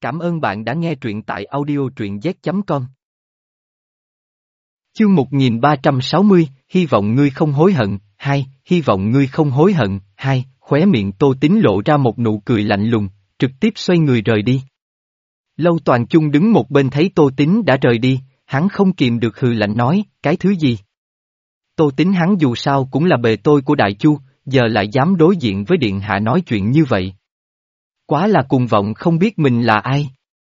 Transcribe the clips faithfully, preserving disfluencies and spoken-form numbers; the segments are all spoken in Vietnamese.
Cảm ơn bạn đã nghe truyện tại audio truyện z chấm com. Chương một nghìn ba trăm sáu mươi, hy vọng ngươi không hối hận, hai, hy vọng ngươi không hối hận, hai, khóe miệng Tô Tín lộ ra một nụ cười lạnh lùng, trực tiếp xoay người rời đi. Lâu Toàn Chung đứng một bên thấy Tô Tín đã rời đi, hắn không kìm được hừ lạnh nói, cái thứ gì? Tô Tín hắn dù sao cũng là bề tôi của Đại Chu, giờ lại dám đối diện với Điện Hạ nói chuyện như vậy. Quá là cuồng vọng không biết mình là ai.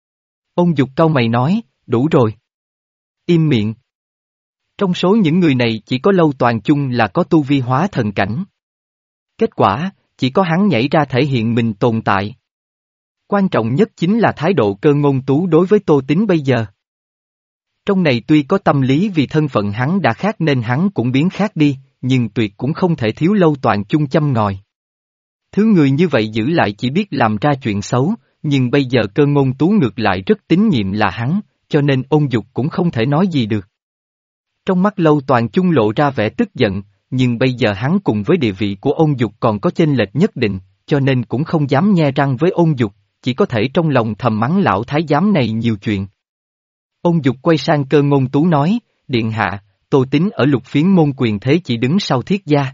Ôn Dục cau mày nói, đủ rồi. Im miệng. Trong số những người này chỉ có Lâu Toàn Chung là có tu vi hóa thần cảnh. Kết quả, chỉ có hắn nhảy ra thể hiện mình tồn tại. Quan trọng nhất chính là thái độ Cơ Ngôn Tú đối với Tô Tín bây giờ. Trong này tuy có tâm lý vì thân phận hắn đã khác nên hắn cũng biến khác đi, nhưng tuyệt cũng không thể thiếu Lâu Toàn Chung châm ngòi. Thứ người như vậy giữ lại chỉ biết làm ra chuyện xấu, nhưng bây giờ Cơ Ngôn Tú ngược lại rất tín nhiệm là hắn, cho nên Ôn Dục cũng không thể nói gì được. Trong mắt Lâu Toàn Chung lộ ra vẻ tức giận, nhưng bây giờ hắn cùng với địa vị của Ôn Dục còn có chênh lệch nhất định, cho nên cũng không dám nhe răng với Ôn Dục, chỉ có thể trong lòng thầm mắng lão thái giám này nhiều chuyện. Ôn Dục quay sang Cơ Ngôn Tú nói, Điện Hạ, Tô Tín ở Lục Phiến môn quyền thế chỉ đứng sau Thiết gia.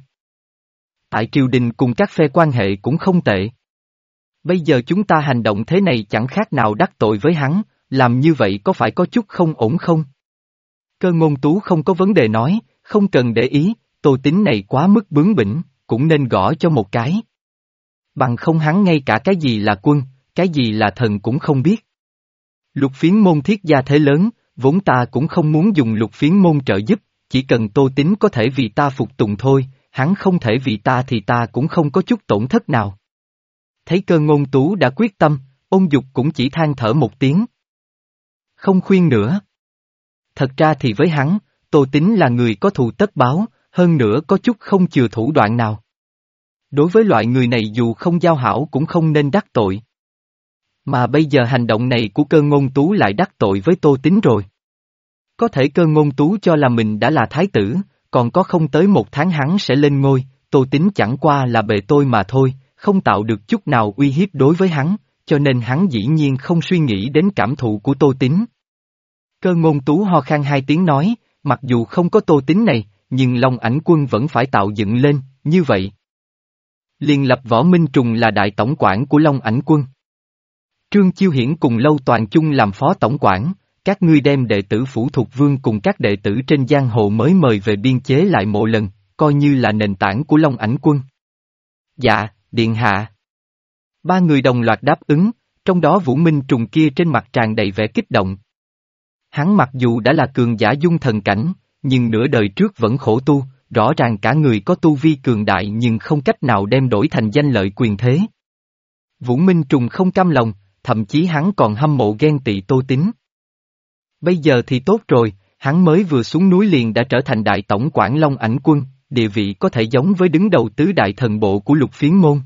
Tại triều đình cùng các phe quan hệ cũng không tệ. Bây giờ chúng ta hành động thế này chẳng khác nào đắc tội với hắn, làm như vậy có phải có chút không ổn không? Cơ Ngôn Tú không có vấn đề nói, không cần để ý, Tô Tín này quá mức bướng bỉnh, cũng nên gõ cho một cái. Bằng không hắn ngay cả cái gì là quân, cái gì là thần cũng không biết. Lục Phiến môn Thiết gia thế lớn, vốn ta cũng không muốn dùng Lục Phiến môn trợ giúp, chỉ cần Tô Tín có thể vì ta phục tùng thôi, hắn không thể vì ta thì ta cũng không có chút tổn thất nào. Thấy Cơ Ngôn Tú đã quyết tâm, Ôn Dục cũng chỉ than thở một tiếng. Không khuyên nữa. Thật ra thì với hắn, Tô Tín là người có thù tất báo, hơn nữa có chút không chừa thủ đoạn nào. Đối với loại người này dù không giao hảo cũng không nên đắc tội. Mà bây giờ hành động này của Cơ Ngôn Tú lại đắc tội với Tô Tín rồi. Có thể Cơ Ngôn Tú cho là mình đã là thái tử, còn có không tới một tháng hắn sẽ lên ngôi, Tô Tín chẳng qua là bề tôi mà thôi, không tạo được chút nào uy hiếp đối với hắn, cho nên hắn dĩ nhiên không suy nghĩ đến cảm thụ của Tô Tín. Cơ Ngôn Tú ho khan hai tiếng nói, mặc dù không có Tô Tín này, nhưng Long Ảnh Quân vẫn phải tạo dựng lên, như vậy. Liền lập Võ Minh Trùng là đại tổng quản của Long Ảnh Quân. Trương Chiêu Hiển cùng Lâu Toàn Chung làm phó tổng quản, các ngươi đem đệ tử Phủ Thục Vương cùng các đệ tử trên giang hồ mới mời về biên chế lại mộ lần, coi như là nền tảng của Long Ảnh Quân. Dạ, Điện Hạ. Ba người đồng loạt đáp ứng, trong đó Vũ Minh Trùng kia trên mặt tràn đầy vẻ kích động. Hắn mặc dù đã là cường giả dung thần cảnh, nhưng nửa đời trước vẫn khổ tu, rõ ràng cả người có tu vi cường đại nhưng không cách nào đem đổi thành danh lợi quyền thế. Vũ Minh Trùng không cam lòng, thậm chí hắn còn hâm mộ ghen tị Tô Tín. Bây giờ thì tốt rồi, hắn mới vừa xuống núi liền đã trở thành đại tổng quản Long Ảnh Quân, địa vị có thể giống với đứng đầu tứ đại thần bộ của Lục Phiến môn.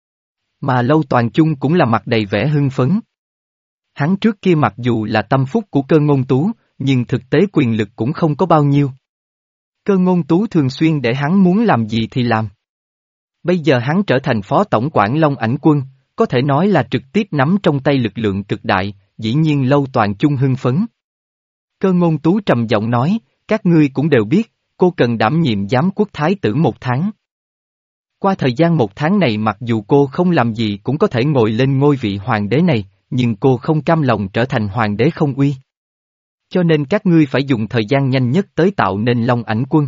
Mà Lâu Toàn Chung cũng là mặt đầy vẻ hưng phấn. Hắn trước kia mặc dù là tâm phúc của Cơ Ngôn Tú, nhưng thực tế quyền lực cũng không có bao nhiêu. Cơ Ngôn Tú thường xuyên để hắn muốn làm gì thì làm. Bây giờ hắn trở thành phó tổng quản Long Ảnh Quân, có thể nói là trực tiếp nắm trong tay lực lượng cực đại, dĩ nhiên Lâu Toàn Chung hưng phấn. Cơ Ngôn Tú trầm giọng nói, các ngươi cũng đều biết, cô cần đảm nhiệm giám quốc thái tử một tháng. Qua thời gian một tháng này mặc dù cô không làm gì cũng có thể ngồi lên ngôi vị hoàng đế này, nhưng cô không cam lòng trở thành hoàng đế không uy. Cho nên các ngươi phải dùng thời gian nhanh nhất tới tạo nên Long Ảnh Quân.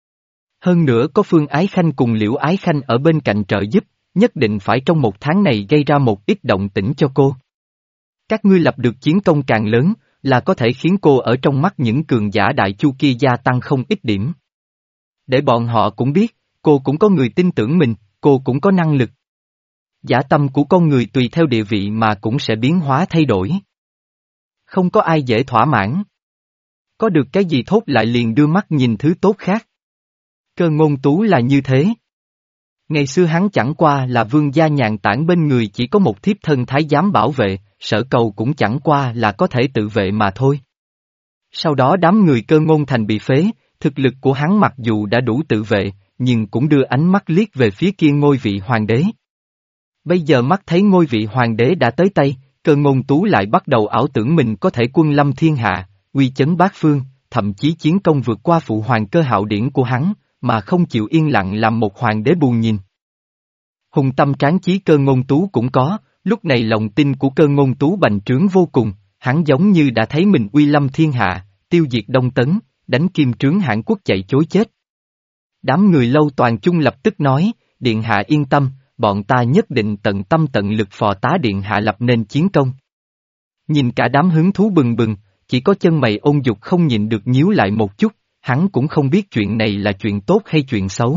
Hơn nữa có Phương Ái Khanh cùng Liễu Ái Khanh ở bên cạnh trợ giúp, nhất định phải trong một tháng này gây ra một ít động tĩnh cho cô. Các ngươi lập được chiến công càng lớn, là có thể khiến cô ở trong mắt những cường giả Đại Chu kia gia tăng không ít điểm. Để bọn họ cũng biết, cô cũng có người tin tưởng mình, cô cũng có năng lực. Dã tâm của con người tùy theo địa vị mà cũng sẽ biến hóa thay đổi. Không có ai dễ thỏa mãn. Có được cái gì thốt lại liền đưa mắt nhìn thứ tốt khác. Cơ Ngôn Tú là như thế. Ngày xưa hắn chẳng qua là vương gia nhàn tản bên người chỉ có một thiếp thân thái giám bảo vệ, Sở Cầu cũng chẳng qua là có thể tự vệ mà thôi. Sau đó đám người Cơ Ngôn Thành bị phế, thực lực của hắn mặc dù đã đủ tự vệ, nhưng cũng đưa ánh mắt liếc về phía kia ngôi vị hoàng đế. Bây giờ mắt thấy ngôi vị hoàng đế đã tới tay, Cơ Ngôn Tú lại bắt đầu ảo tưởng mình có thể quân lâm thiên hạ, uy chấn bát phương, thậm chí chiến công vượt qua phụ hoàng Cơ Hạo Điển của hắn, mà không chịu yên lặng làm một hoàng đế buồn nhìn. Hùng tâm tráng chí Cơ Ngôn Tú cũng có, lúc này lòng tin của Cơ Ngôn Tú bành trướng vô cùng, hắn giống như đã thấy mình uy lâm thiên hạ, tiêu diệt Đông Tấn, đánh Kim Trướng Hãn Quốc chạy chối chết. Đám người Lâu Toàn chung lập tức nói, Điện Hạ yên tâm, bọn ta nhất định tận tâm tận lực phò tá Điện Hạ lập nên chiến công. Nhìn cả đám hứng thú bừng bừng, chỉ có chân mày Ôn Dục không nhịn được nhíu lại một chút, hắn cũng không biết chuyện này là chuyện tốt hay chuyện xấu.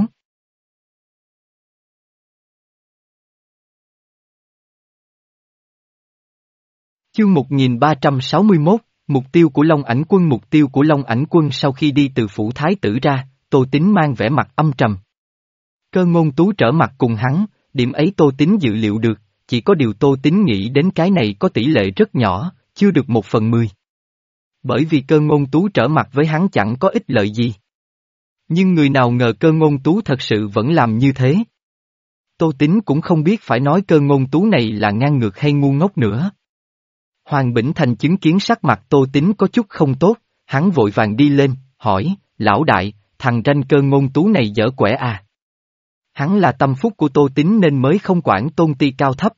Chương một nghìn ba trăm sáu mươi mốt, mục tiêu của Long Ảnh Quân. Mục tiêu của Long Ảnh Quân sau khi đi từ phủ thái tử ra, Tô Tín mang vẻ mặt âm trầm. Cơ Ngôn Tú trở mặt cùng hắn, điểm ấy Tô Tín dự liệu được, chỉ có điều Tô Tín nghĩ đến cái này có tỷ lệ rất nhỏ, chưa được một phần mười. Bởi vì Cơ Ngôn Tú trở mặt với hắn chẳng có ích lợi gì. Nhưng người nào ngờ Cơ Ngôn Tú thật sự vẫn làm như thế. Tô Tín cũng không biết phải nói Cơ Ngôn Tú này là ngang ngược hay ngu ngốc nữa. Hoàng Bỉnh Thành chứng kiến sắc mặt Tô Tín có chút không tốt, hắn vội vàng đi lên, hỏi, lão đại, thằng ranh Cơ Ngôn Tú này dở quẻ à? Hắn là tâm phúc của Tô Tín nên mới không quản tôn ti cao thấp.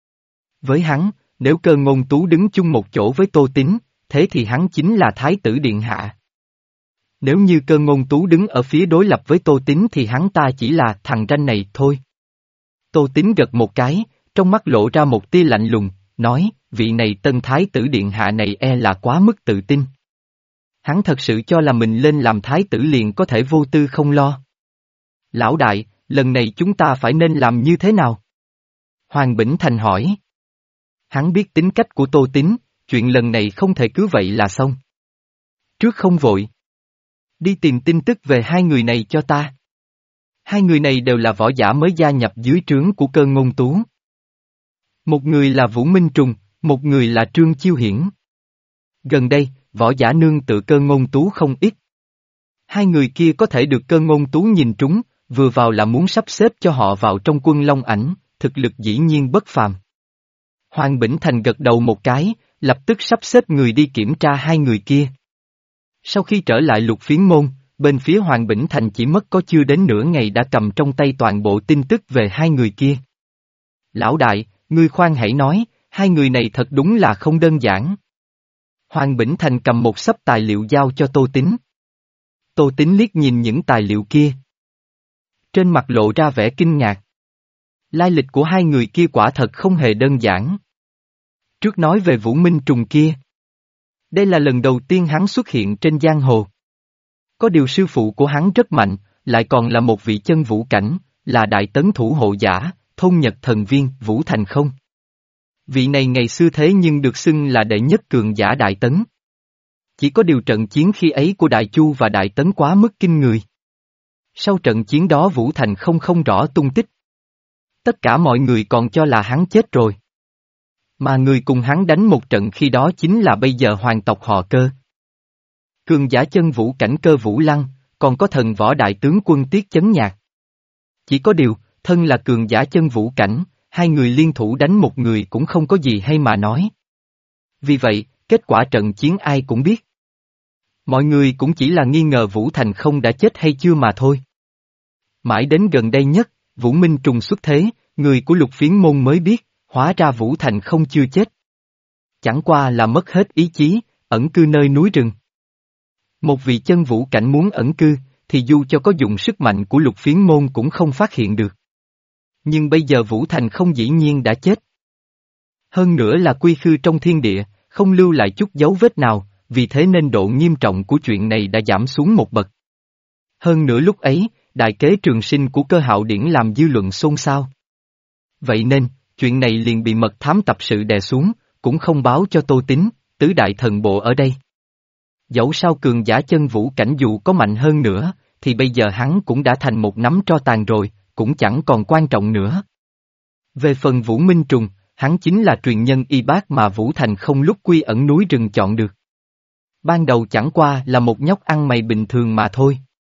Với hắn, nếu Cơ Ngôn Tú đứng chung một chỗ với Tô Tín, thế thì hắn chính là Thái tử Điện Hạ. Nếu như Cơ Ngôn Tú đứng ở phía đối lập với Tô Tín thì hắn ta chỉ là thằng ranh này thôi. Tô Tín gật một cái, trong mắt lộ ra một tia lạnh lùng, nói, vị này tân Thái tử Điện Hạ này e là quá mức tự tin. Hắn thật sự cho là mình lên làm Thái tử liền có thể vô tư không lo. Lão đại, lần này chúng ta phải nên làm như thế nào? Hoàng Bỉnh Thành hỏi. Hắn biết tính cách của Tô Tín, chuyện lần này không thể cứ vậy là xong. Trước không vội. Đi tìm tin tức về hai người này cho ta. Hai người này đều là võ giả mới gia nhập dưới trướng của Cơ Ngôn Tú. Một người là Vũ Minh Trùng, một người là Trương Chiêu Hiển. Gần đây, võ giả nương tự Cơ Ngôn Tú không ít. Hai người kia có thể được Cơ Ngôn Tú nhìn trúng, vừa vào là muốn sắp xếp cho họ vào trong quân Long Ảnh, thực lực dĩ nhiên bất phàm. Hoàng Bỉnh Thành gật đầu một cái, lập tức sắp xếp người đi kiểm tra hai người kia. Sau khi trở lại Lục Phiến Môn, bên phía Hoàng Bỉnh Thành chỉ mất có chưa đến nửa ngày đã cầm trong tay toàn bộ tin tức về hai người kia. Lão đại, ngươi khoan hãy nói, hai người này thật đúng là không đơn giản. Hoàng Bỉnh Thành cầm một xấp tài liệu giao cho Tô Tín. Tô Tín liếc nhìn những tài liệu kia. Trên mặt lộ ra vẻ kinh ngạc. Lai lịch của hai người kia quả thật không hề đơn giản. Trước nói về Vũ Minh Trùng kia. Đây là lần đầu tiên hắn xuất hiện trên giang hồ. Có điều sư phụ của hắn rất mạnh, lại còn là một vị chân vũ cảnh, là đại tấn thủ hộ giả, thôn nhật thần viên, Vũ Thành không. Vị này ngày xưa thế nhưng được xưng là đệ nhất cường giả đại tấn. Chỉ có điều trận chiến khi ấy của Đại Chu và Đại Tấn quá mức kinh người. Sau trận chiến đó Vũ Thành không không rõ tung tích. Tất cả mọi người còn cho là hắn chết rồi. Mà người cùng hắn đánh một trận khi đó chính là bây giờ hoàng tộc họ Cơ. Cường giả chân vũ cảnh Cơ Vũ Lăng, còn có thần võ đại tướng quân Tiết Chấn Nhạc. Chỉ có điều, thân là cường giả chân vũ cảnh, hai người liên thủ đánh một người cũng không có gì hay mà nói. Vì vậy, kết quả trận chiến ai cũng biết. Mọi người cũng chỉ là nghi ngờ Vũ Thành không đã chết hay chưa mà thôi. Mãi đến gần đây nhất, Vũ Minh Trùng xuất thế, người của Lục Phiến Môn mới biết, hóa ra Vũ Thành không chưa chết. Chẳng qua là mất hết ý chí, ẩn cư nơi núi rừng. Một vị chân vũ cảnh muốn ẩn cư, thì dù cho có dùng sức mạnh của Lục Phiến Môn cũng không phát hiện được. Nhưng bây giờ Vũ Thành không dĩ nhiên đã chết. Hơn nữa là quy khư trong thiên địa, không lưu lại chút dấu vết nào, vì thế nên độ nghiêm trọng của chuyện này đã giảm xuống một bậc. Hơn nữa lúc ấy, đại kế trường sinh của Cơ Hạo Điển làm dư luận xôn xao. Vậy nên, chuyện này liền bị mật thám tập sự đè xuống, cũng không báo cho Tô Tín, tứ đại thần bộ ở đây. Dẫu sao cường giả chân vũ cảnh dù có mạnh hơn nữa, thì bây giờ hắn cũng đã thành một nắm tro tàn rồi, cũng chẳng còn quan trọng nữa. Về phần Vũ Minh Trùng, hắn chính là truyền nhân y bác mà Vũ Thành không lúc quy ẩn núi rừng chọn được. Ban đầu chẳng qua là một nhóc ăn mày bình thường mà thôi.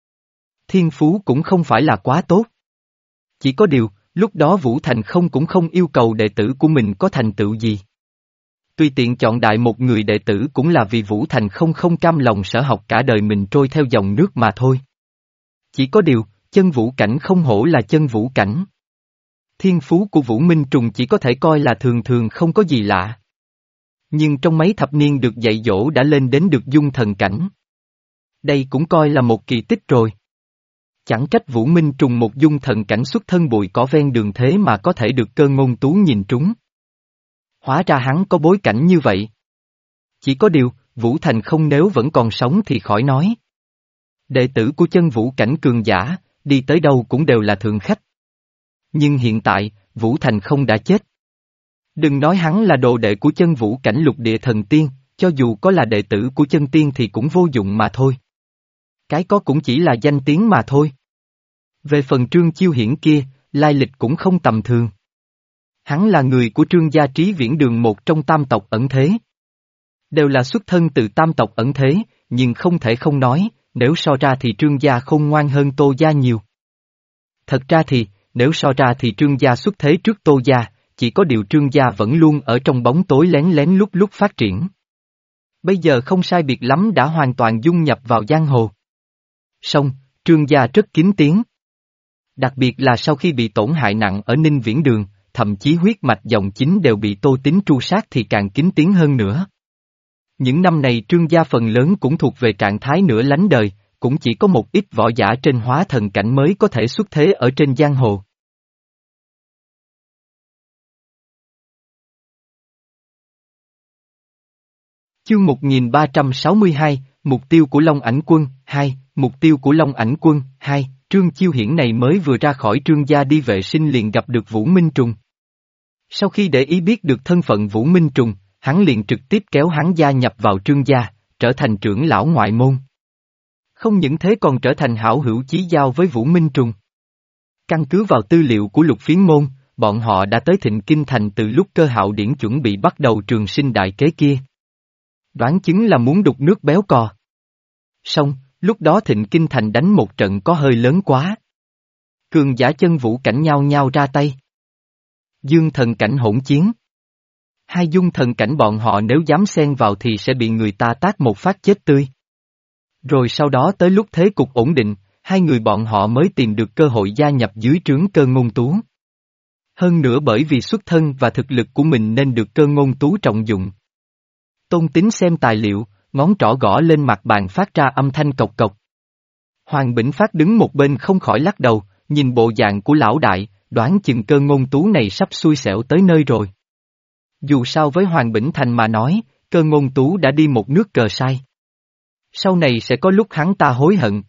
Thiên phú cũng không phải là quá tốt. Chỉ có điều, lúc đó Vũ Thành không cũng không yêu cầu đệ tử của mình có thành tựu gì. Tùy tiện chọn đại một người đệ tử cũng là vì Vũ Thành không không cam lòng sở học cả đời mình trôi theo dòng nước mà thôi. Chỉ có điều, chân vũ cảnh không hổ là chân vũ cảnh. Thiên phú của Vũ Minh Trùng chỉ có thể coi là thường thường không có gì lạ. Nhưng trong mấy thập niên được dạy dỗ đã lên đến được dung thần cảnh. Đây cũng coi là một kỳ tích rồi. Chẳng trách Vũ Minh Trùng một dung thần cảnh xuất thân bụi cỏ ven đường thế mà có thể được Cơ Ngôn Tú nhìn trúng. Hóa ra hắn có bối cảnh như vậy. Chỉ có điều, Vũ Thành không nếu vẫn còn sống thì khỏi nói. Đệ tử của chân vũ cảnh cường giả, đi tới đâu cũng đều là thượng khách. Nhưng hiện tại, Vũ Thành không đã chết. Đừng nói hắn là đồ đệ của chân vũ cảnh lục địa thần tiên, cho dù có là đệ tử của chân tiên thì cũng vô dụng mà thôi. Cái có cũng chỉ là danh tiếng mà thôi. Về phần Trương Chiêu Hiển kia, lai lịch cũng không tầm thường. Hắn là người của Trương gia Trí Viễn Đường, một trong tam tộc ẩn thế. Đều là xuất thân từ tam tộc ẩn thế, nhưng không thể không nói, nếu so ra thì Trương gia không ngoan hơn Tô gia nhiều. Thật ra thì, nếu so ra thì Trương gia xuất thế trước Tô gia, chỉ có điều Trương gia vẫn luôn ở trong bóng tối lén lén lúc lúc phát triển. Bây giờ không sai biệt lắm đã hoàn toàn dung nhập vào giang hồ. Song, Trương gia rất kín tiếng. Đặc biệt là sau khi bị tổn hại nặng ở Ninh Viễn Đường, thậm chí huyết mạch dòng chính đều bị Tô Tín tru sát thì càng kín tiếng hơn nữa. Những năm này Trương gia phần lớn cũng thuộc về trạng thái nửa lánh đời, cũng chỉ có một ít võ giả trên hóa thần cảnh mới có thể xuất thế ở trên giang hồ. Chương một nghìn ba trăm sáu mươi hai, Mục tiêu của Long Ảnh Quân, hai, Mục tiêu của Long Ảnh Quân, hai, Trương Chiêu Hiển này mới vừa ra khỏi Trương gia đi vệ sinh liền gặp được Vũ Minh Trùng. Sau khi để ý biết được thân phận Vũ Minh Trùng, hắn liền trực tiếp kéo hắn gia nhập vào Trương gia, trở thành trưởng lão ngoại môn. Không những thế còn trở thành hảo hữu chí giao với Vũ Minh Trùng. Căn cứ vào tư liệu của Lục Phiến Môn, bọn họ đã tới Thịnh Kinh Thành từ lúc Cơ Hạo Điển chuẩn bị bắt đầu trường sinh đại kế kia. Đoán chứng là muốn đục nước béo cò. Song, lúc đó Thịnh Kinh Thành đánh một trận có hơi lớn quá. Cường giả chân vũ cảnh nhau nhau ra tay. Dương thần cảnh hỗn chiến. Hai dung thần cảnh bọn họ nếu dám xen vào thì sẽ bị người ta tát một phát chết tươi. Rồi sau đó tới lúc thế cục ổn định, hai người bọn họ mới tìm được cơ hội gia nhập dưới trướng Cơ Ngôn Tú. Hơn nữa bởi vì xuất thân và thực lực của mình nên được Cơ Ngôn Tú trọng dụng. Tôn Tín xem tài liệu, ngón trỏ gõ lên mặt bàn phát ra âm thanh cộc cộc. Hoàng Bỉnh Phát đứng một bên không khỏi lắc đầu, nhìn bộ dạng của lão đại, đoán chừng Cơ Ngôn Tú này sắp xui xẻo tới nơi rồi. Dù sao với Hoàng Bỉnh Thành mà nói, Cơ Ngôn Tú đã đi một nước cờ sai. Sau này sẽ có lúc hắn ta hối hận.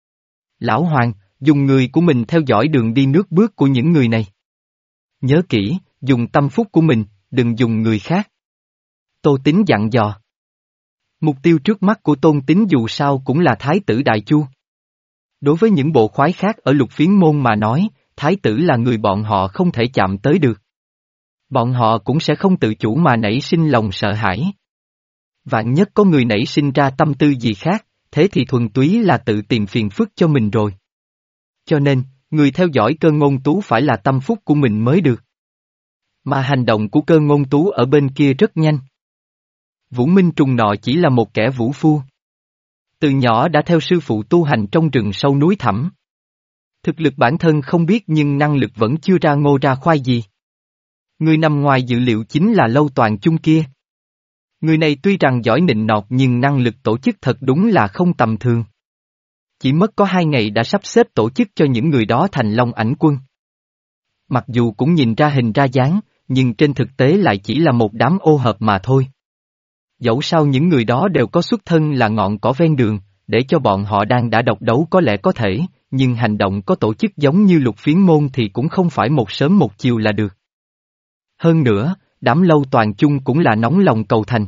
Lão Hoàng, dùng người của mình theo dõi đường đi nước bước của những người này. Nhớ kỹ, dùng tâm phúc của mình, đừng dùng người khác. Tô Tín dặn dò. Mục tiêu trước mắt của Tôn Tín dù sao cũng là Thái tử Đại Chu. Đối với những bộ khoái khác ở Lục Phiến Môn mà nói, Thái tử là người bọn họ không thể chạm tới được. Bọn họ cũng sẽ không tự chủ mà nảy sinh lòng sợ hãi. Vạn nhất có người nảy sinh ra tâm tư gì khác, thế thì thuần túy là tự tìm phiền phức cho mình rồi. Cho nên, người theo dõi Cơ Ngôn Tú phải là tâm phúc của mình mới được. Mà hành động của Cơ Ngôn Tú ở bên kia rất nhanh. Vũ Minh Trùng nọ chỉ là một kẻ vũ phu. Từ nhỏ đã theo sư phụ tu hành trong rừng sâu núi thẳm. Thực lực bản thân không biết nhưng năng lực vẫn chưa ra ngô ra khoai gì. Người nằm ngoài dự liệu chính là Lâu Toàn Chung kia. Người này tuy rằng giỏi nịnh nọt nhưng năng lực tổ chức thật đúng là không tầm thường. Chỉ mất có hai ngày đã sắp xếp tổ chức cho những người đó thành Long Ảnh Quân. Mặc dù cũng nhìn ra hình ra dáng, nhưng trên thực tế lại chỉ là một đám ô hợp mà thôi. Dẫu sao những người đó đều có xuất thân là ngọn cỏ ven đường, để cho bọn họ đang đã độc đấu có lẽ có thể, nhưng hành động có tổ chức giống như Lục Phiến Môn thì cũng không phải một sớm một chiều là được. Hơn nữa, đám Lâu Toàn Chung cũng là nóng lòng cầu thành.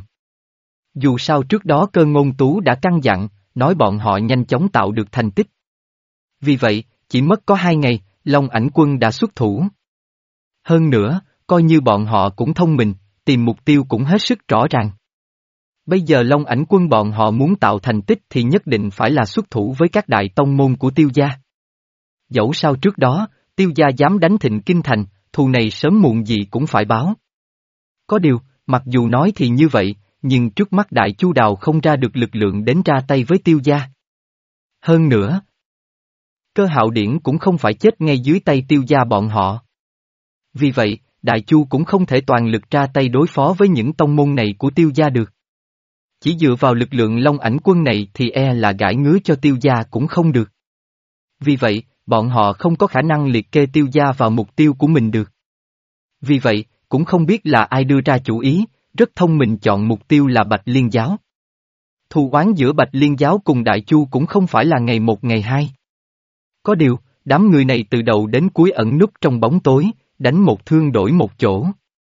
Dù sao trước đó Cơ Ngôn Tú đã căn dặn, nói bọn họ nhanh chóng tạo được thành tích. Vì vậy, chỉ mất có hai ngày, Long Ảnh Quân đã xuất thủ. Hơn nữa, coi như bọn họ cũng thông minh, tìm mục tiêu cũng hết sức rõ ràng. Bây giờ Long Ảnh Quân bọn họ muốn tạo thành tích thì nhất định phải là xuất thủ với các đại tông môn của Tiêu gia. Dẫu sao trước đó, Tiêu gia dám đánh Thịnh Kinh Thành, thù này sớm muộn gì cũng phải báo. Có điều, Mặc dù nói thì như vậy, nhưng trước mắt Đại Chu Đào không ra được lực lượng đến ra tay với Tiêu gia. Hơn nữa, Cơ Hạo Điển cũng không phải chết ngay dưới tay Tiêu gia bọn họ. Vì vậy, Đại Chu cũng không thể toàn lực ra tay đối phó với những tông môn này của Tiêu gia được. Chỉ dựa vào lực lượng Long Ảnh quân này thì e là gãi ngứa cho Tiêu gia cũng không được. Vì vậy, bọn họ không có khả năng liệt kê Tiêu gia vào mục tiêu của mình được. Vì vậy, cũng không biết là ai đưa ra chủ ý, rất thông minh chọn mục tiêu là Bạch Liên giáo. Thù oán giữa Bạch Liên giáo cùng Đại Chu cũng không phải là ngày một ngày hai. Có điều, đám người này từ đầu đến cuối ẩn núp trong bóng tối, đánh một thương đổi một chỗ.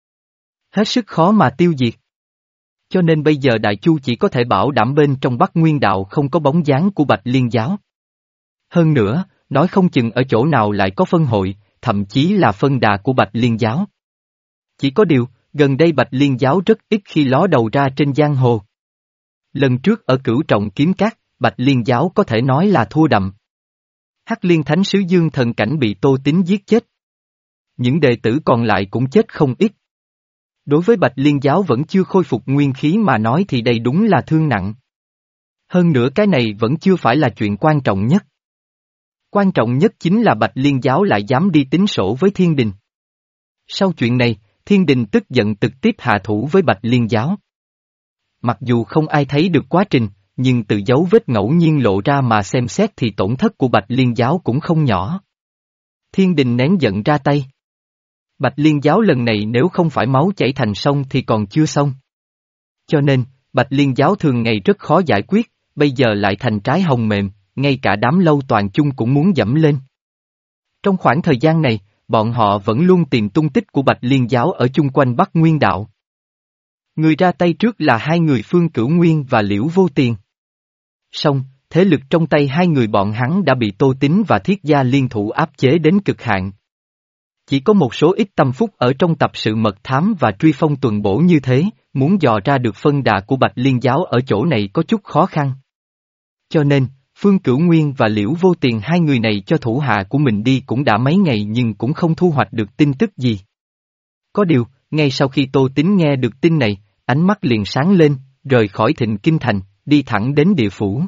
Hết sức khó mà tiêu diệt. Cho nên bây giờ Đại Chu chỉ có thể bảo đảm bên trong Bắc Nguyên đạo không có bóng dáng của Bạch Liên giáo. Hơn nữa, nói không chừng ở chỗ nào lại có phân hội, thậm chí là phân đà của Bạch Liên giáo. Chỉ có điều, gần đây Bạch Liên giáo rất ít khi ló đầu ra trên giang hồ. Lần trước ở Cửu Trọng Kiếm Các, Bạch Liên giáo có thể nói là thua đậm. Hắc Liên Thánh Sứ Dương Thần Cảnh bị Tô Tín giết chết. Những đệ tử còn lại cũng chết không ít. Đối với Bạch Liên giáo vẫn chưa khôi phục nguyên khí mà nói thì đây đúng là thương nặng. Hơn nữa cái này vẫn chưa phải là chuyện quan trọng nhất. Quan trọng nhất chính là Bạch Liên giáo lại dám đi tính sổ với Thiên Đình. Sau chuyện này, Thiên Đình tức giận trực tiếp hạ thủ với Bạch Liên giáo. Mặc dù không ai thấy được quá trình, nhưng từ dấu vết ngẫu nhiên lộ ra mà xem xét thì tổn thất của Bạch Liên giáo cũng không nhỏ. Thiên Đình nén giận ra tay. Bạch Liên giáo lần này nếu không phải máu chảy thành sông thì còn chưa xong. Cho nên, Bạch Liên giáo thường ngày rất khó giải quyết, bây giờ lại thành trái hồng mềm, ngay cả đám lâu toàn chung cũng muốn dẫm lên. Trong khoảng thời gian này, bọn họ vẫn luôn tìm tung tích của Bạch Liên giáo ở chung quanh Bắc Nguyên đạo. Người ra tay trước là hai người Phương Cửu Nguyên và Liễu Vô Tiền. Song, thế lực trong tay hai người bọn hắn đã bị Tô Tín và Thiết Gia liên thủ áp chế đến cực hạn. Chỉ có một số ít tâm phúc ở trong tập sự mật thám và truy phong tuần bổ như thế, muốn dò ra được phân đà của Bạch Liên giáo ở chỗ này có chút khó khăn. Cho nên, Phương Cửu Nguyên và Liễu Vô Tiền hai người này cho thủ hạ của mình đi cũng đã mấy ngày nhưng cũng không thu hoạch được tin tức gì. Có điều, ngay sau khi Tô Tín nghe được tin này, ánh mắt liền sáng lên, rời khỏi Thịnh Kinh Thành, đi thẳng đến địa phủ.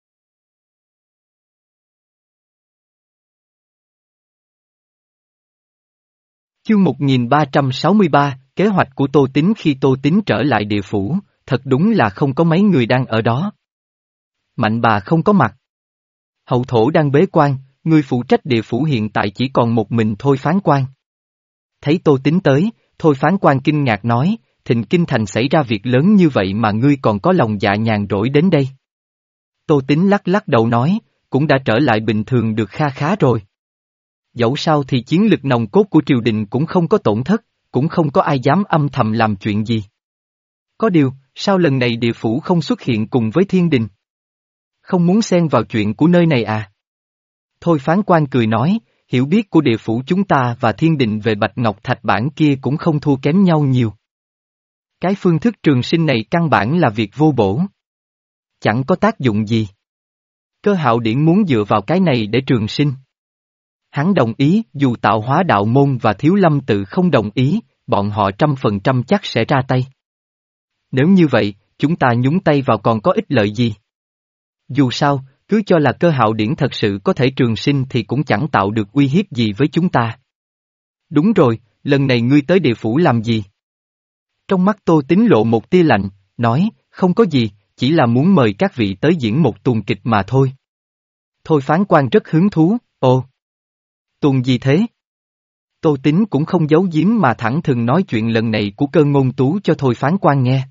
Chương một nghìn ba trăm sáu mươi ba, kế hoạch của Tô Tín khi Tô Tín trở lại địa phủ, thật đúng là không có mấy người đang ở đó. Mạnh bà không có mặt. Hậu thổ đang bế quan, người phụ trách địa phủ hiện tại chỉ còn một mình Thôi Phán Quan. Thấy Tô Tín tới, Thôi Phán Quan kinh ngạc nói, Thịnh Kinh Thành xảy ra việc lớn như vậy mà ngươi còn có lòng dạ nhàn rỗi đến đây. Tô Tín lắc lắc đầu nói, cũng đã trở lại bình thường được kha khá rồi. Dẫu sao thì chiến lực nòng cốt của triều đình cũng không có tổn thất, cũng không có ai dám âm thầm làm chuyện gì. Có điều, sao lần này địa phủ không xuất hiện cùng với Thiên Đình? Không muốn xen vào chuyện của nơi này à? Thôi Phán Quan cười nói, hiểu biết của địa phủ chúng ta và Thiên Đình về Bạch Ngọc Thạch bản kia cũng không thua kém nhau nhiều. Cái phương thức trường sinh này căn bản là việc vô bổ. Chẳng có tác dụng gì. Cơ Hạo Điển muốn dựa vào cái này để trường sinh. Hắn đồng ý, dù tạo hóa đạo môn và Thiếu Lâm tự không đồng ý, bọn họ trăm phần trăm chắc sẽ ra tay. Nếu như vậy, chúng ta nhúng tay vào còn có ích lợi gì? Dù sao, cứ cho là Cơ Hạo Điển thật sự có thể trường sinh thì cũng chẳng tạo được uy hiếp gì với chúng ta. Đúng rồi, lần này ngươi tới địa phủ làm gì? Trong mắt Tô Tín lộ một tia lạnh, nói, không có gì, chỉ là muốn mời các vị tới diễn một tuồng kịch mà thôi. Thôi Phán Quan rất hứng thú, ồ. Tuồng gì thế? Tô Tín cũng không giấu giếm mà thẳng thừng nói chuyện lần này của Cơ Ngôn Tú cho Thôi Phán Quan nghe.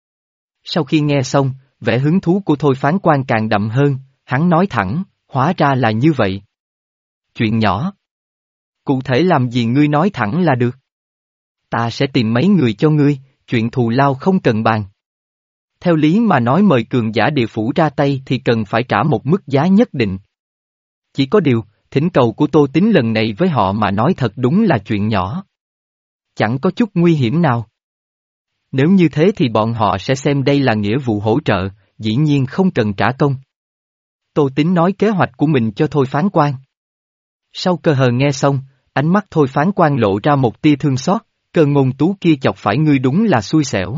Sau khi nghe xong, vẻ hứng thú của Thôi Phán Quan càng đậm hơn, hắn nói thẳng, hóa ra là như vậy. Chuyện nhỏ. Cụ thể làm gì ngươi nói thẳng là được. Ta sẽ tìm mấy người cho ngươi, chuyện thù lao không cần bàn. Theo lý mà nói mời cường giả địa phủ ra tay thì cần phải trả một mức giá nhất định. Chỉ có điều, thỉnh cầu của Tô Tín lần này với họ mà nói thật đúng là chuyện nhỏ. Chẳng có chút nguy hiểm nào. Nếu như thế thì bọn họ sẽ xem đây là nghĩa vụ hỗ trợ, dĩ nhiên không cần trả công. Tô Tín nói kế hoạch của mình cho Thôi Phán Quan. Sau Cơ Hờ nghe xong, ánh mắt Thôi Phán Quan lộ ra một tia thương xót, Cơ ngôn tú kia chọc phải ngươi đúng là xui xẻo.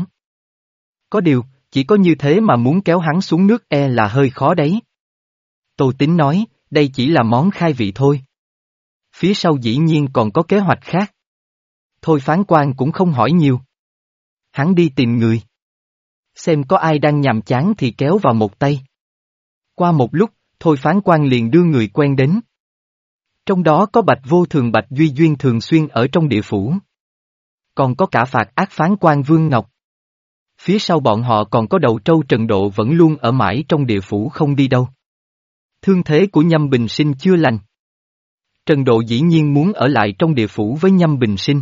Có điều, chỉ có như thế mà muốn kéo hắn xuống nước e là hơi khó đấy. Tô Tín nói, đây chỉ là món khai vị thôi. Phía sau dĩ nhiên còn có kế hoạch khác. Thôi phán quan cũng không hỏi nhiều. Hắn đi tìm người. Xem có ai đang nhàm chán thì kéo vào một tay. Qua một lúc, thôi phán quan liền đưa người quen đến. Trong đó có Bạch Vô Thường Bạch Duy Duyên thường xuyên ở trong địa phủ. Còn có cả phạt ác phán quan Vương Ngọc. Phía sau bọn họ còn có đầu trâu Trần Độ vẫn luôn ở mãi trong địa phủ không đi đâu. Thương thế của Nhâm Bình Sinh chưa lành. Trần Độ dĩ nhiên muốn ở lại trong địa phủ với Nhâm Bình Sinh.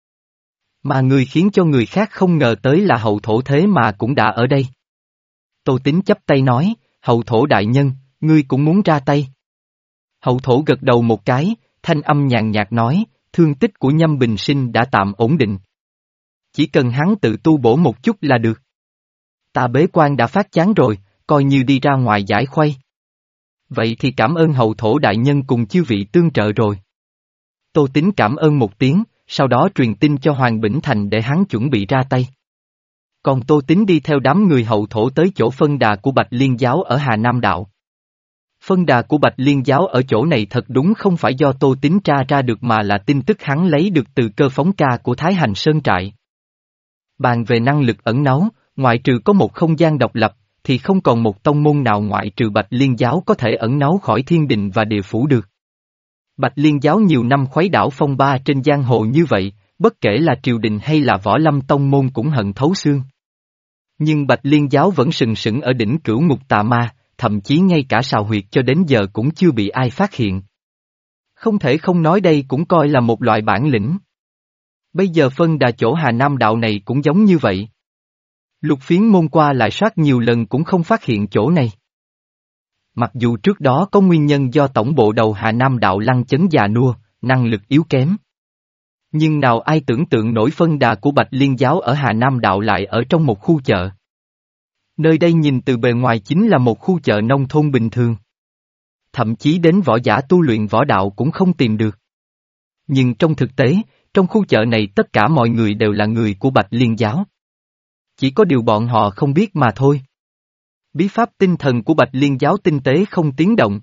Mà người khiến cho người khác không ngờ tới là hậu thổ thế mà cũng đã ở đây. Tô Tín chắp tay nói, hậu thổ đại nhân, ngươi cũng muốn ra tay. Hậu thổ gật đầu một cái, thanh âm nhàn nhạt nói, thương tích của Nhâm Bình Sinh đã tạm ổn định. Chỉ cần hắn tự tu bổ một chút là được. Ta bế quan đã phát chán rồi, coi như đi ra ngoài giải khuây. Vậy thì cảm ơn hậu thổ đại nhân cùng chư vị tương trợ rồi. Tô Tín cảm ơn một tiếng, sau đó truyền tin cho Hoàng Bỉnh Thành để hắn chuẩn bị ra tay. Còn Tô Tín đi theo đám người hậu thổ tới chỗ phân đà của Bạch Liên Giáo ở Hà Nam Đạo. Phân đà của Bạch Liên Giáo ở chỗ này thật đúng không phải do Tô Tín tra ra được mà là tin tức hắn lấy được từ cơ phóng ca của Thái Hành Sơn Trại. Bàn về năng lực ẩn náu, ngoại trừ có một không gian độc lập, thì không còn một tông môn nào ngoại trừ Bạch Liên Giáo có thể ẩn náu khỏi thiên đình và địa phủ được. Bạch Liên Giáo nhiều năm khuấy đảo phong ba trên giang hồ như vậy, bất kể là triều đình hay là võ lâm tông môn cũng hận thấu xương. Nhưng Bạch Liên Giáo vẫn sừng sững ở đỉnh cửu ngục tà ma, thậm chí ngay cả sào huyệt cho đến giờ cũng chưa bị ai phát hiện. Không thể không nói đây cũng coi là một loại bản lĩnh. Bây giờ phân đà chỗ Hà Nam Đạo này cũng giống như vậy. Lục Phiến Môn qua lại soát nhiều lần cũng không phát hiện chỗ này. Mặc dù trước đó có nguyên nhân do tổng bộ đầu Hà Nam Đạo Lăng Chấn già nua, năng lực yếu kém. Nhưng nào ai tưởng tượng nổi phân đà của Bạch Liên Giáo ở Hà Nam Đạo lại ở trong một khu chợ. Nơi đây nhìn từ bề ngoài chính là một khu chợ nông thôn bình thường. Thậm chí đến võ giả tu luyện võ đạo cũng không tìm được. Nhưng trong thực tế, trong khu chợ này tất cả mọi người đều là người của Bạch Liên Giáo. Chỉ có điều bọn họ không biết mà thôi. Bí pháp tinh thần của Bạch Liên Giáo tinh tế không tiếng động.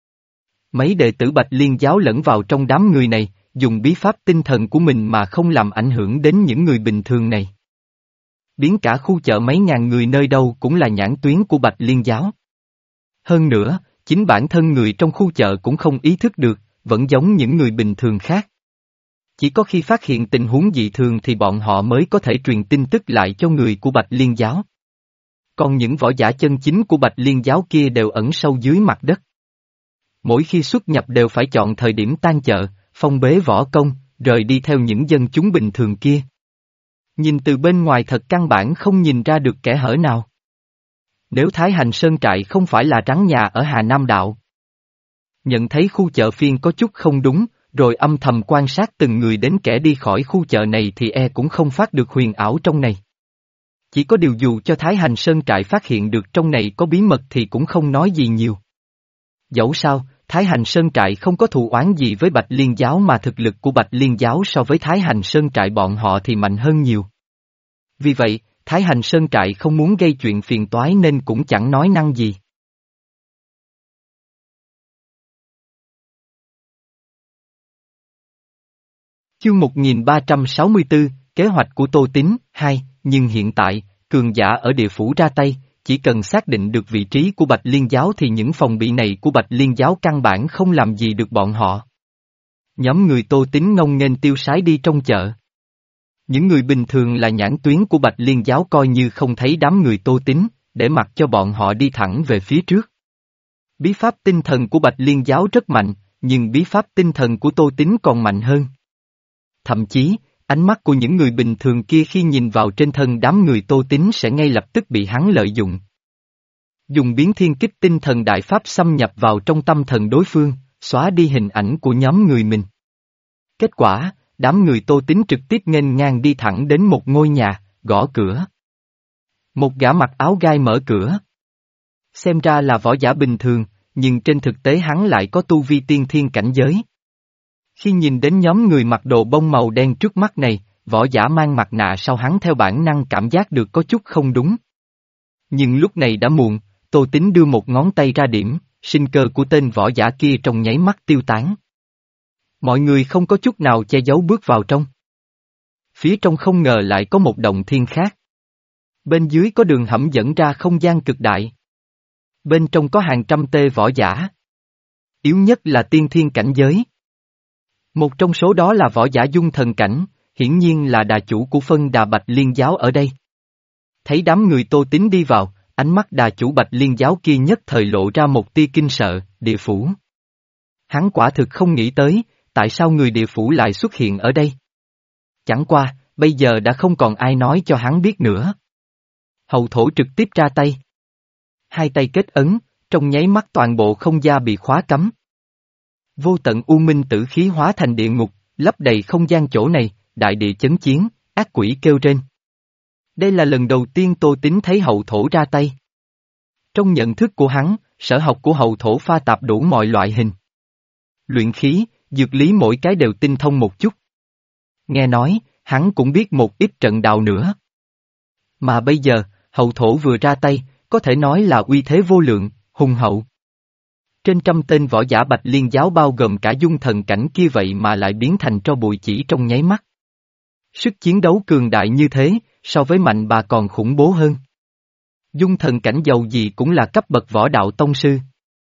Mấy đệ tử Bạch Liên Giáo lẫn vào trong đám người này, dùng bí pháp tinh thần của mình mà không làm ảnh hưởng đến những người bình thường này. Biến cả khu chợ mấy ngàn người nơi đâu cũng là nhãn tuyến của Bạch Liên Giáo. Hơn nữa, chính bản thân người trong khu chợ cũng không ý thức được, vẫn giống những người bình thường khác. Chỉ có khi phát hiện tình huống dị thường thì bọn họ mới có thể truyền tin tức lại cho người của Bạch Liên Giáo. Còn những võ giả chân chính của Bạch Liên Giáo kia đều ẩn sâu dưới mặt đất. Mỗi khi xuất nhập đều phải chọn thời điểm tan chợ, phong bế võ công, rời đi theo những dân chúng bình thường kia. Nhìn từ bên ngoài thật căn bản không nhìn ra được kẻ hở nào. Nếu Thái Hành Sơn Trại không phải là trắng nhà ở Hà Nam Đạo. Nhận thấy khu chợ phiên có chút không đúng, rồi âm thầm quan sát từng người đến kẻ đi khỏi khu chợ này thì e cũng không phát được huyền ảo trong này. Chỉ có điều dù cho Thái Hành Sơn Trại phát hiện được trong này có bí mật thì cũng không nói gì nhiều. Dẫu sao, Thái Hành Sơn Trại không có thù oán gì với Bạch Liên Giáo mà thực lực của Bạch Liên Giáo so với Thái Hành Sơn Trại bọn họ thì mạnh hơn nhiều. Vì vậy, Thái Hành Sơn Trại không muốn gây chuyện phiền toái nên cũng chẳng nói năng gì. Chương một nghìn ba trăm sáu mươi tư, kế hoạch của Tô Tín, hai, nhưng hiện tại, cường giả ở địa phủ ra tay, chỉ cần xác định được vị trí của Bạch Liên Giáo thì những phòng bị này của Bạch Liên Giáo căn bản không làm gì được bọn họ. Nhóm người Tô Tín ngông nghênh tiêu sái đi trong chợ. Những người bình thường là nhãn tuyến của Bạch Liên Giáo coi như không thấy đám người Tô Tín, để mặc cho bọn họ đi thẳng về phía trước. Bí pháp tinh thần của Bạch Liên Giáo rất mạnh, nhưng bí pháp tinh thần của Tô Tín còn mạnh hơn. Thậm chí, ánh mắt của những người bình thường kia khi nhìn vào trên thân đám người Tô Tín sẽ ngay lập tức bị hắn lợi dụng. Dùng biến thiên kích tinh thần đại pháp xâm nhập vào trong tâm thần đối phương, xóa đi hình ảnh của nhóm người mình. Kết quả, đám người Tô Tín trực tiếp nghênh ngang đi thẳng đến một ngôi nhà, gõ cửa. Một gã mặc áo gai mở cửa. Xem ra là võ giả bình thường, nhưng trên thực tế hắn lại có tu vi tiên thiên cảnh giới. Khi nhìn đến nhóm người mặc đồ bông màu đen trước mắt này, võ giả mang mặt nạ sau hắn theo bản năng cảm giác được có chút không đúng. Nhưng lúc này đã muộn, Tô Tính đưa một ngón tay ra điểm, sinh cơ của tên võ giả kia trong nháy mắt tiêu tán. Mọi người không có chút nào che giấu bước vào trong. Phía trong không ngờ lại có một động thiên khác. Bên dưới có đường hầm dẫn ra không gian cực đại. Bên trong có hàng trăm tê võ giả. Yếu nhất là tiên thiên cảnh giới. Một trong số đó là võ giả dung thần cảnh, hiển nhiên là đà chủ của phân đà Bạch Liên giáo ở đây. Thấy đám người Tô Tính đi vào, ánh mắt đà chủ Bạch Liên giáo kia nhất thời lộ ra một tia kinh sợ, địa phủ. Hắn quả thực không nghĩ tới, tại sao người địa phủ lại xuất hiện ở đây. Chẳng qua, bây giờ đã không còn ai nói cho hắn biết nữa. Hậu thổ trực tiếp ra tay. Hai tay kết ấn, trong nháy mắt toàn bộ không gian bị khóa cấm. Vô tận u minh tử khí hóa thành địa ngục, lấp đầy không gian chỗ này, đại địa chấn chiến, ác quỷ kêu rên. Đây là lần đầu tiên Tô Tính thấy hậu thổ ra tay. Trong nhận thức của hắn, sở học của hậu thổ pha tạp đủ mọi loại hình. Luyện khí, dược lý mỗi cái đều tinh thông một chút. Nghe nói, hắn cũng biết một ít trận đạo nữa. Mà bây giờ, hậu thổ vừa ra tay, có thể nói là uy thế vô lượng, hùng hậu. Trên trăm tên võ giả Bạch Liên giáo bao gồm cả dung thần cảnh kia vậy mà lại biến thành tro bụi chỉ trong nháy mắt. Sức chiến đấu cường đại như thế, so với mạnh bà còn khủng bố hơn. Dung thần cảnh giàu gì cũng là cấp bậc võ đạo tông sư.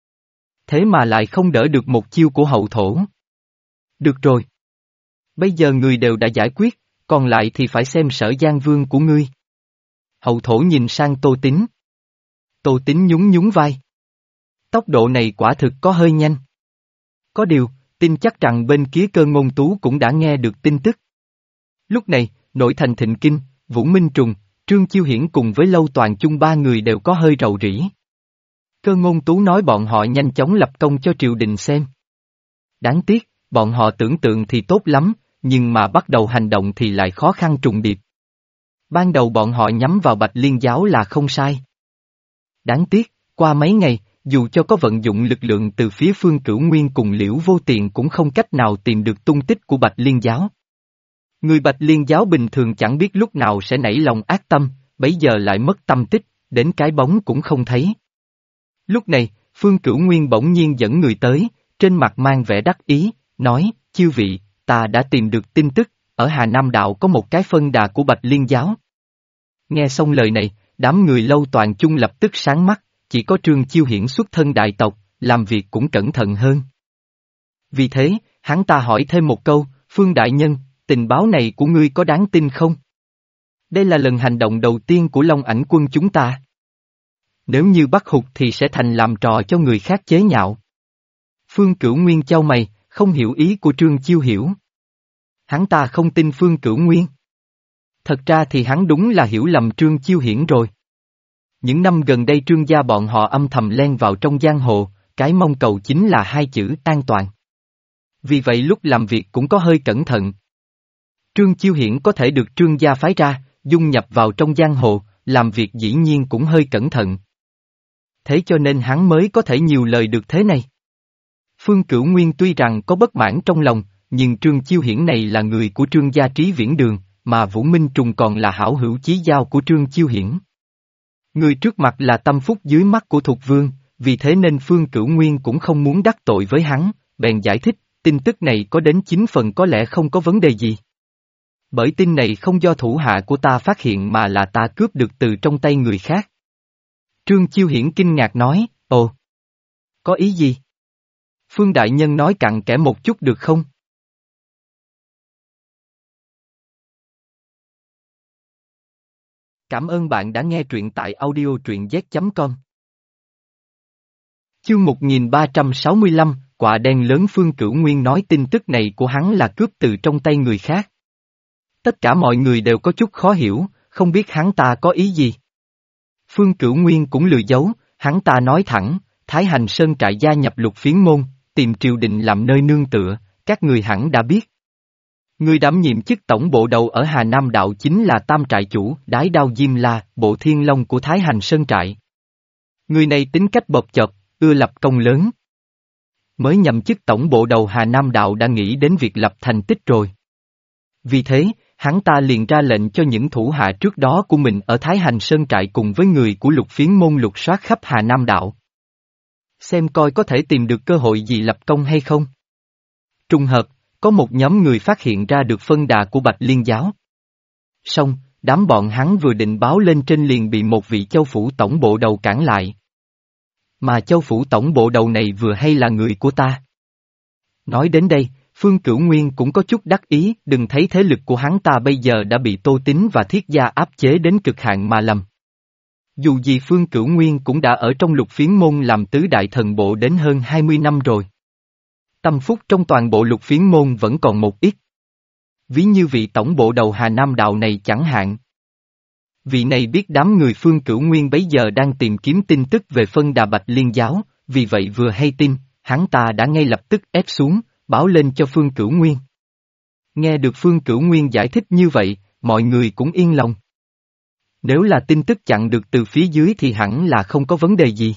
Thế mà lại không đỡ được một chiêu của hậu thổ. Được rồi. Bây giờ người đều đã giải quyết, còn lại thì phải xem Sở Giang Vương của ngươi. Hậu thổ nhìn sang Tô Tính. Tô Tính nhún nhún vai. Tốc độ này quả thực có hơi nhanh. Có điều, tin chắc rằng bên kia Cơ Ngôn Tú cũng đã nghe được tin tức. Lúc này, nội thành Thịnh Kinh, Vũ Minh Trùng, Trương Chiêu Hiển cùng với Lâu Toàn Chung ba người đều có hơi rầu rĩ. Cơ Ngôn Tú nói bọn họ nhanh chóng lập công cho triều đình xem. Đáng tiếc, bọn họ tưởng tượng thì tốt lắm, nhưng mà bắt đầu hành động thì lại khó khăn trùng điệp. Ban đầu bọn họ nhắm vào Bạch Liên giáo là không sai. Đáng tiếc, qua mấy ngày, dù cho có vận dụng lực lượng từ phía Phương Cửu Nguyên cùng Liễu Vô Tiền cũng không cách nào tìm được tung tích của Bạch Liên giáo. Người Bạch Liên giáo bình thường chẳng biết lúc nào sẽ nảy lòng ác tâm, bấy giờ lại mất tâm tích, đến cái bóng cũng không thấy. Lúc này, Phương Cửu Nguyên bỗng nhiên dẫn người tới, trên mặt mang vẻ đắc ý, nói, chư vị, ta đã tìm được tin tức, ở Hà Nam Đạo có một cái phân đà của Bạch Liên giáo. Nghe xong lời này, đám người Lâu Toàn Chung lập tức sáng mắt, chỉ có Trương Chiêu Hiển xuất thân đại tộc, làm việc cũng cẩn thận hơn. Vì thế, hắn ta hỏi thêm một câu, Phương Đại Nhân, tình báo này của ngươi có đáng tin không? Đây là lần hành động đầu tiên của Long Ảnh quân chúng ta. Nếu như bắt hụt thì sẽ thành làm trò cho người khác chế nhạo. Phương Cửu Nguyên chau mày, không hiểu ý của Trương Chiêu Hiểu. Hắn ta không tin Phương Cửu Nguyên. Thật ra thì hắn đúng là hiểu lầm Trương Chiêu Hiển rồi. Những năm gần đây Trương gia bọn họ âm thầm len vào trong giang hồ, cái mong cầu chính là hai chữ an toàn. Vì vậy lúc làm việc cũng có hơi cẩn thận. Trương Chiêu Hiển có thể được Trương gia phái ra, dung nhập vào trong giang hồ, làm việc dĩ nhiên cũng hơi cẩn thận. Thế cho nên hắn mới có thể nhiều lời được thế này. Phương Cửu Nguyên tuy rằng có bất mãn trong lòng, nhưng Trương Chiêu Hiển này là người của Trương gia Trí Viễn Đường, mà Vũ Minh Trùng còn là hảo hữu chí giao của Trương Chiêu Hiển. Người trước mặt là tâm phúc dưới mắt của Thục Vương, vì thế nên Phương Cửu Nguyên cũng không muốn đắc tội với hắn, bèn giải thích, tin tức này có đến chín phần có lẽ không có vấn đề gì. Bởi tin này không do thủ hạ của ta phát hiện mà là ta cướp được từ trong tay người khác. Trương Chiêu Hiển kinh ngạc nói, ồ, có ý gì? Phương Đại Nhân nói cặn kẽ một chút được không? Cảm ơn bạn đã nghe truyện tại audio truyện z chấm com. Chương một nghìn ba trăm sáu mươi lăm, quả đen lớn. Phương Cửu Nguyên nói tin tức này của hắn là cướp từ trong tay người khác. Tất cả mọi người đều có chút khó hiểu, không biết hắn ta có ý gì. Phương Cửu Nguyên cũng lười giấu, hắn ta nói thẳng, Thái Hành Sơn trại gia nhập Lục Phiến môn, tìm triều đình làm nơi nương tựa, các người hẳn đã biết. Người đảm nhiệm chức tổng bộ đầu ở Hà Nam Đạo chính là tam trại chủ Đái Đao Diêm La, bộ thiên long của Thái Hành Sơn trại. Người này tính cách bộc chộp, ưa lập công lớn. Mới nhậm chức tổng bộ đầu Hà Nam Đạo đã nghĩ đến việc lập thành tích rồi. Vì thế, hắn ta liền ra lệnh cho những thủ hạ trước đó của mình ở Thái Hành Sơn trại cùng với người của Lục Phiến môn lục soát khắp Hà Nam đạo. Xem coi có thể tìm được cơ hội gì lập công hay không. Trùng hợp, có một nhóm người phát hiện ra được phân đà của Bạch Liên giáo. Xong, đám bọn hắn vừa định báo lên trên liền bị một vị châu phủ tổng bộ đầu cản lại. Mà châu phủ tổng bộ đầu này vừa hay là người của ta. Nói đến đây, Phương Cửu Nguyên cũng có chút đắc ý, đừng thấy thế lực của hắn ta bây giờ đã bị Tô Tín và Thiết Gia áp chế đến cực hạn mà lầm. Dù gì Phương Cửu Nguyên cũng đã ở trong Lục Phiến môn làm tứ đại thần bộ đến hơn hai mươi năm rồi. Tâm phúc trong toàn bộ Lục Phiến môn vẫn còn một ít. Ví như vị tổng bộ đầu Hà Nam đạo này chẳng hạn. Vị này biết đám người Phương Cửu Nguyên bấy giờ đang tìm kiếm tin tức về phân đà Bạch Liên giáo, vì vậy vừa hay tin, hắn ta đã ngay lập tức ép xuống, báo lên cho Phương Cửu Nguyên. Nghe được Phương Cửu Nguyên giải thích như vậy, mọi người cũng yên lòng. Nếu là tin tức chặn được từ phía dưới thì hẳn là không có vấn đề gì.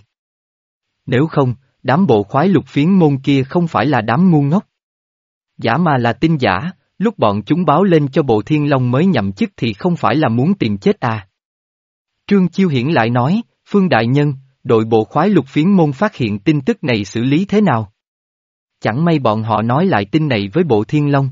Nếu không, đám bộ khoái Lục Phiến môn kia không phải là đám ngu ngốc. Giả mà là tin giả, lúc bọn chúng báo lên cho Bộ Thiên Long mới nhậm chức thì không phải là muốn tìm chết à. Trương Chiêu Hiển lại nói, Phương Đại Nhân, đội bộ khoái Lục Phiến môn phát hiện tin tức này xử lý thế nào? Chẳng may bọn họ nói lại tin này với Bộ Thiên Long.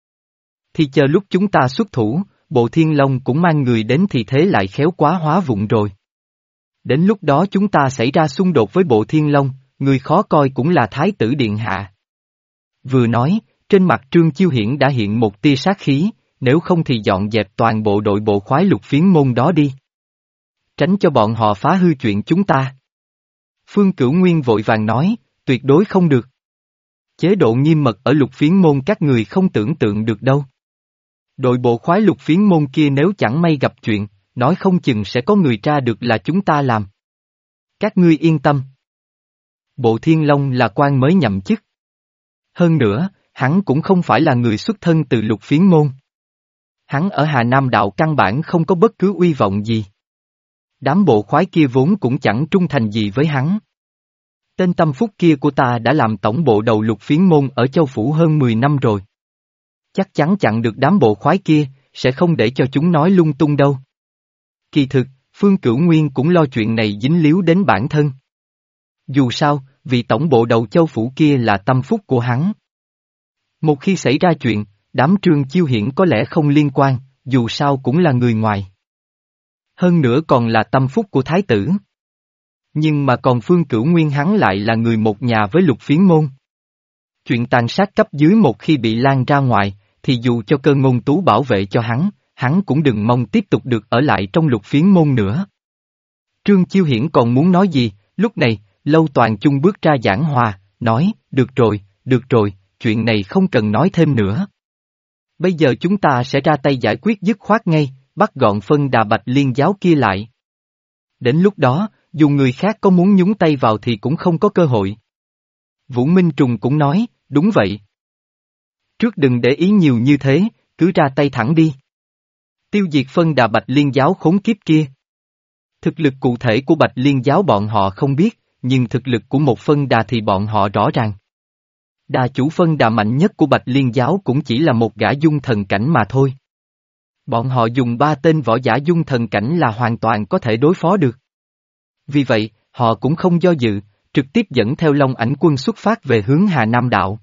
Thì chờ lúc chúng ta xuất thủ, Bộ Thiên Long cũng mang người đến thì thế lại khéo quá hóa vụng rồi. Đến lúc đó chúng ta xảy ra xung đột với Bộ Thiên Long, người khó coi cũng là Thái tử Điện Hạ. Vừa nói, trên mặt Trương Chiêu Hiển đã hiện một tia sát khí, nếu không thì dọn dẹp toàn bộ đội bộ khoái Lục Phiến môn đó đi. Tránh cho bọn họ phá hư chuyện chúng ta. Phương Cửu Nguyên vội vàng nói, tuyệt đối không được. Chế độ nghiêm mật ở Lục Phiến môn các người không tưởng tượng được đâu. Đội bộ khoái Lục Phiến môn kia nếu chẳng may gặp chuyện, nói không chừng sẽ có người tra được là chúng ta làm. Các ngươi yên tâm. Bộ Thiên Long là quan mới nhậm chức. Hơn nữa, hắn cũng không phải là người xuất thân từ Lục Phiến môn. Hắn ở Hà Nam đạo căn bản không có bất cứ uy vọng gì. Đám bộ khoái kia vốn cũng chẳng trung thành gì với hắn. Tên tâm phúc kia của ta đã làm tổng bộ đầu Lục Phiến môn ở Châu Phủ hơn mười năm rồi. Chắc chắn chặn được đám bộ khoái kia, sẽ không để cho chúng nói lung tung đâu. Kỳ thực, Phương Cửu Nguyên cũng lo chuyện này dính líu đến bản thân. Dù sao, vị tổng bộ đầu Châu Phủ kia là tâm phúc của hắn. Một khi xảy ra chuyện, đám Trương Chiêu Hiển có lẽ không liên quan, dù sao cũng là người ngoài. Hơn nữa còn là tâm phúc của Thái tử. Nhưng mà còn Phương Cửu Nguyên hắn lại là người một nhà với Lục Phiến môn. Chuyện tàn sát cấp dưới một khi bị lan ra ngoài, thì dù cho Cơ Ngôn Tú bảo vệ cho hắn, hắn cũng đừng mong tiếp tục được ở lại trong Lục Phiến môn nữa. Trương Chiêu Hiển còn muốn nói gì, lúc này, Lâu Toàn Chung bước ra giảng hòa, nói, được rồi, được rồi, chuyện này không cần nói thêm nữa. Bây giờ chúng ta sẽ ra tay giải quyết dứt khoát ngay, bắt gọn phân đà Bạch Liên giáo kia lại. Đến lúc đó, dù người khác có muốn nhúng tay vào thì cũng không có cơ hội. Vũ Minh Trùng cũng nói, đúng vậy. Trước đừng để ý nhiều như thế, cứ ra tay thẳng đi. Tiêu diệt phân đà Bạch Liên giáo khốn kiếp kia. Thực lực cụ thể của Bạch Liên giáo bọn họ không biết, nhưng thực lực của một phân đà thì bọn họ rõ ràng. Đà chủ phân đà mạnh nhất của Bạch Liên giáo cũng chỉ là một gã dung thần cảnh mà thôi. Bọn họ dùng ba tên võ giả dung thần cảnh là hoàn toàn có thể đối phó được. Vì vậy, họ cũng không do dự, trực tiếp dẫn theo Long Ảnh quân xuất phát về hướng Hà Nam đạo.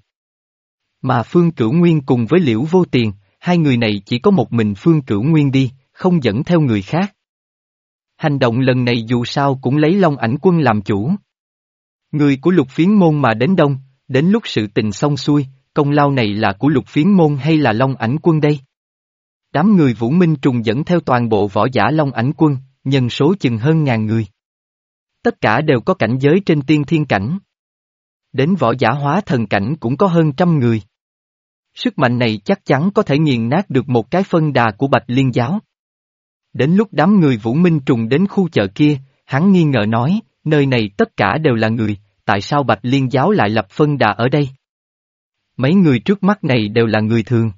Mà Phương Cửu Nguyên cùng với Liễu Vô Tiền, hai người này chỉ có một mình Phương Cửu Nguyên đi, không dẫn theo người khác. Hành động lần này dù sao cũng lấy Long Ảnh quân làm chủ. Người của Lục Phiến môn mà đến đông, đến lúc sự tình xong xuôi, công lao này là của Lục Phiến môn hay là Long Ảnh quân đây? Đám người Vũ Minh Trùng dẫn theo toàn bộ võ giả Long Ảnh quân, nhân số chừng hơn ngàn người. Tất cả đều có cảnh giới trên tiên thiên cảnh. Đến võ giả hóa thần cảnh cũng có hơn trăm người. Sức mạnh này chắc chắn có thể nghiền nát được một cái phân đà của Bạch Liên giáo. Đến lúc đám người Vũ Minh Trùng đến khu chợ kia, hắn nghi ngờ nói, nơi này tất cả đều là người, tại sao Bạch Liên giáo lại lập phân đà ở đây? Mấy người trước mắt này đều là người thường.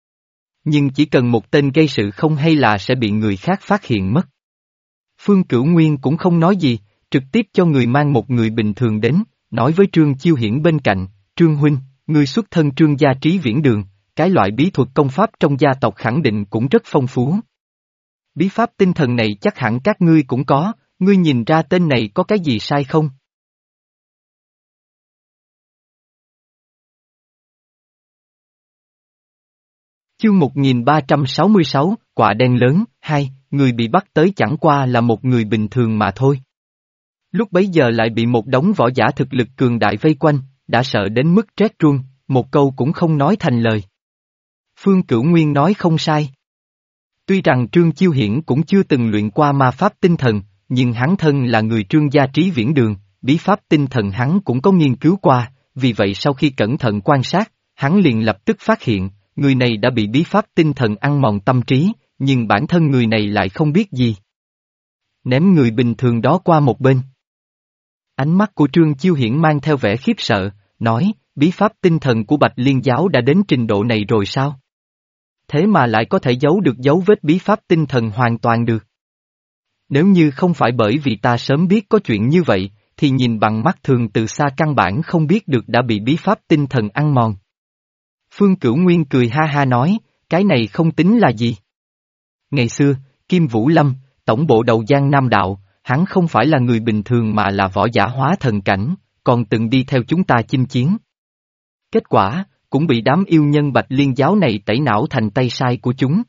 Nhưng chỉ cần một tên gây sự không hay là sẽ bị người khác phát hiện mất. Phương Cửu Nguyên cũng không nói gì, trực tiếp cho người mang một người bình thường đến, nói với Trương Chiêu Hiển bên cạnh, Trương Huynh, người xuất thân Trương gia Trí Viễn Đường, cái loại bí thuật công pháp trong gia tộc khẳng định cũng rất phong phú. Bí pháp tinh thần này chắc hẳn các ngươi cũng có, ngươi nhìn ra tên này có cái gì sai không? Chương một nghìn ba trăm sáu mươi sáu, Quạ đen lớn, hai, người bị bắt tới chẳng qua là một người bình thường mà thôi. Lúc bấy giờ lại bị một đống võ giả thực lực cường đại vây quanh, đã sợ đến mức rét run, một câu cũng không nói thành lời. Phương Cửu Nguyên nói không sai. Tuy rằng Trương Chiêu Hiển cũng chưa từng luyện qua ma pháp tinh thần, nhưng hắn thân là người Trương gia Trí Viễn Đường, bí pháp tinh thần hắn cũng có nghiên cứu qua, vì vậy sau khi cẩn thận quan sát, hắn liền lập tức phát hiện, người này đã bị bí pháp tinh thần ăn mòn tâm trí, nhưng bản thân người này lại không biết gì. Ném người bình thường đó qua một bên. Ánh mắt của Trương Chiêu Hiển mang theo vẻ khiếp sợ, nói, bí pháp tinh thần của Bạch Liên giáo đã đến trình độ này rồi sao? Thế mà lại có thể giấu được dấu vết bí pháp tinh thần hoàn toàn được. Nếu như không phải bởi vì ta sớm biết có chuyện như vậy, thì nhìn bằng mắt thường từ xa căn bản không biết được đã bị bí pháp tinh thần ăn mòn. Phương Cửu Nguyên cười ha ha nói, cái này không tính là gì. Ngày xưa, Kim Vũ Lâm, tổng bộ đầu Giang Nam Đạo, hắn không phải là người bình thường mà là võ giả hóa thần cảnh, còn từng đi theo chúng ta chinh chiến. Kết quả, cũng bị đám yêu nhân Bạch Liên giáo này tẩy não thành tay sai của chúng.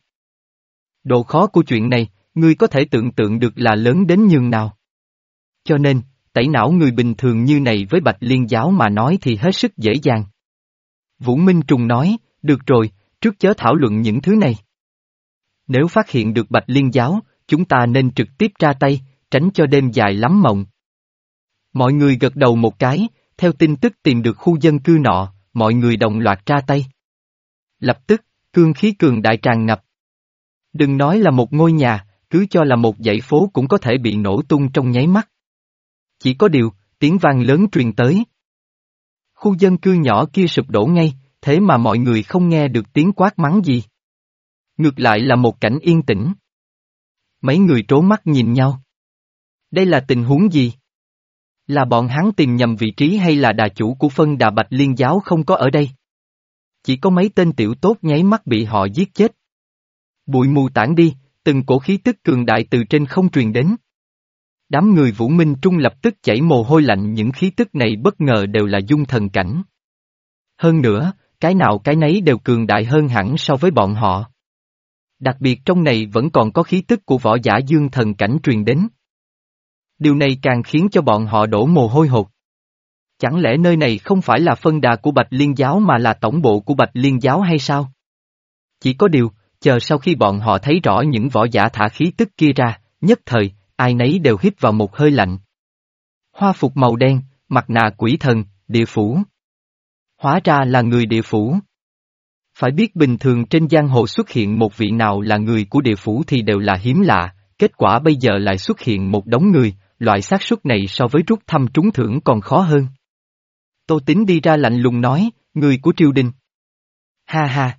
Độ khó của chuyện này, ngươi có thể tưởng tượng được là lớn đến nhường nào. Cho nên, tẩy não người bình thường như này với Bạch Liên giáo mà nói thì hết sức dễ dàng. Vũ Minh Trùng nói, được rồi, trước chớ thảo luận những thứ này. Nếu phát hiện được Bạch Liên giáo, chúng ta nên trực tiếp ra tay, tránh cho đêm dài lắm mộng. Mọi người gật đầu một cái, theo tin tức tìm được khu dân cư nọ, mọi người đồng loạt ra tay. Lập tức, cương khí cường đại tràn ngập. Đừng nói là một ngôi nhà, cứ cho là một dãy phố cũng có thể bị nổ tung trong nháy mắt. Chỉ có điều, tiếng vang lớn truyền tới. Khu dân cư nhỏ kia sụp đổ ngay, thế mà mọi người không nghe được tiếng quát mắng gì. Ngược lại là một cảnh yên tĩnh. Mấy người trố mắt nhìn nhau. Đây là tình huống gì? Là bọn hắn tìm nhầm vị trí hay là đà chủ của phân đà Bạch Liên giáo không có ở đây? Chỉ có mấy tên tiểu tốt nháy mắt bị họ giết chết. Bụi mù tản đi, từng cổ khí tức cường đại từ trên không truyền đến. Đám người Vũ Minh Trung lập tức chảy mồ hôi lạnh, những khí tức này bất ngờ đều là dung thần cảnh. Hơn nữa, cái nào cái nấy đều cường đại hơn hẳn so với bọn họ. Đặc biệt trong này vẫn còn có khí tức của võ giả dương thần cảnh truyền đến. Điều này càng khiến cho bọn họ đổ mồ hôi hột. Chẳng lẽ nơi này không phải là phân đà của Bạch Liên giáo mà là tổng bộ của Bạch Liên giáo hay sao? Chỉ có điều, chờ sau khi bọn họ thấy rõ những võ giả thả khí tức kia ra, nhất thời, ai nấy đều hít vào một hơi lạnh. Hoa phục màu đen, mặt nạ quỷ thần, địa phủ. Hóa ra là người địa phủ. Phải biết bình thường trên giang hồ xuất hiện một vị nào là người của địa phủ thì đều là hiếm lạ, kết quả bây giờ lại xuất hiện một đống người, loại xác suất này so với rút thăm trúng thưởng còn khó hơn. Tô Tín đi ra lạnh lùng nói, người của triều đình. Ha ha.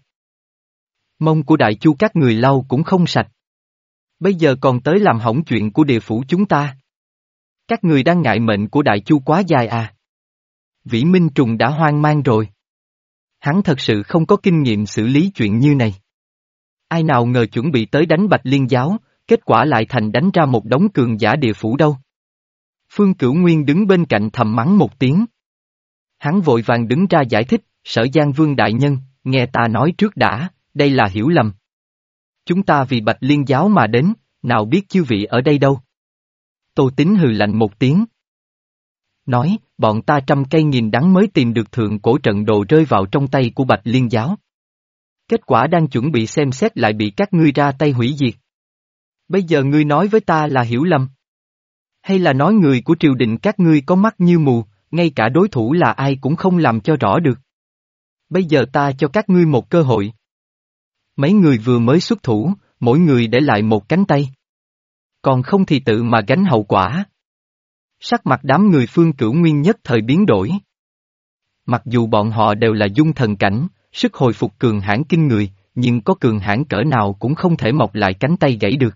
Mông của đại chu các người lau cũng không sạch. Bây giờ còn tới làm hỏng chuyện của địa phủ chúng ta. Các người đang ngại mệnh của đại chu quá dài à? Vĩ Minh Trùng đã hoang mang rồi. Hắn thật sự không có kinh nghiệm xử lý chuyện như này. Ai nào ngờ chuẩn bị tới đánh Bạch Liên giáo, kết quả lại thành đánh ra một đống cường giả địa phủ đâu. Phương Cửu Nguyên đứng bên cạnh thầm mắng một tiếng. Hắn vội vàng đứng ra giải thích, Sở Giang Vương đại nhân, nghe ta nói trước đã, đây là hiểu lầm. Chúng ta vì Bạch Liên giáo mà đến, nào biết chư vị ở đây đâu. Tô Tín hừ lạnh một tiếng. Nói, bọn ta trăm cây nghìn đắng mới tìm được thượng cổ trận đồ rơi vào trong tay của Bạch Liên giáo. Kết quả đang chuẩn bị xem xét lại bị các ngươi ra tay hủy diệt. Bây giờ ngươi nói với ta là hiểu lầm. Hay là nói người của triều đình các ngươi có mắt như mù, ngay cả đối thủ là ai cũng không làm cho rõ được. Bây giờ ta cho các ngươi một cơ hội. Mấy người vừa mới xuất thủ, mỗi người để lại một cánh tay. Còn không thì tự mà gánh hậu quả. Sắc mặt đám người Phương Cửu Nguyên nhất thời biến đổi. Mặc dù bọn họ đều là dung thần cảnh, sức hồi phục cường hãn kinh người, nhưng có cường hãn cỡ nào cũng không thể mọc lại cánh tay gãy được.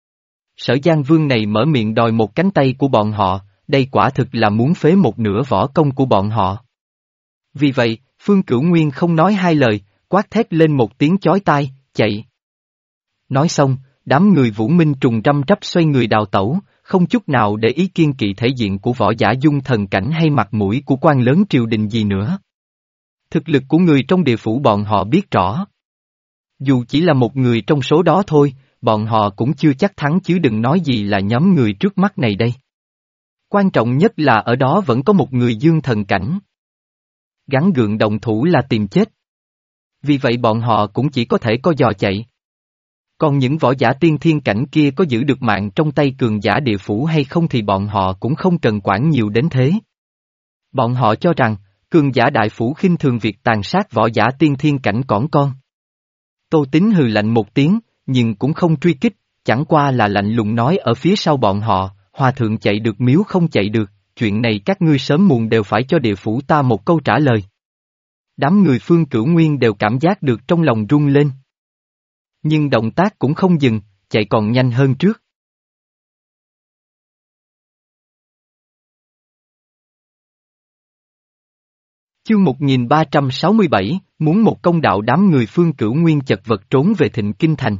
Sở Giang Vương này mở miệng đòi một cánh tay của bọn họ, đây quả thực là muốn phế một nửa võ công của bọn họ. Vì vậy, Phương Cửu Nguyên không nói hai lời, quát thét lên một tiếng chói tai, chạy. Nói xong, đám người Vũ Minh trùng răm rắp xoay người đào tẩu, không chút nào để ý kiên kỵ thể diện của võ giả dung thần cảnh hay mặt mũi của quan lớn triều đình gì nữa. Thực lực của người trong địa phủ bọn họ biết rõ. Dù chỉ là một người trong số đó thôi, bọn họ cũng chưa chắc thắng chứ đừng nói gì là nhóm người trước mắt này đây. Quan trọng nhất là ở đó vẫn có một người dương thần cảnh. Gắn gượng đồng thủ là tìm chết. Vì vậy bọn họ cũng chỉ có thể co giò chạy. Còn những võ giả tiên thiên cảnh kia có giữ được mạng trong tay cường giả địa phủ hay không thì bọn họ cũng không cần quản nhiều đến thế. Bọn họ cho rằng, cường giả đại phủ khinh thường việc tàn sát võ giả tiên thiên cảnh cỏn con. Tô Tín hừ lạnh một tiếng, nhưng cũng không truy kích, chẳng qua là lạnh lùng nói ở phía sau bọn họ, hòa thượng chạy được miếu không chạy được, chuyện này các ngươi sớm muộn đều phải cho địa phủ ta một câu trả lời. Đám người Phương Cửu Nguyên đều cảm giác được trong lòng rung lên. Nhưng động tác cũng không dừng, chạy còn nhanh hơn trước. Chương một nghìn ba trăm sáu mươi bảy, muốn một công đạo đám người Phương Cửu Nguyên chật vật trốn về Thịnh Kinh Thành.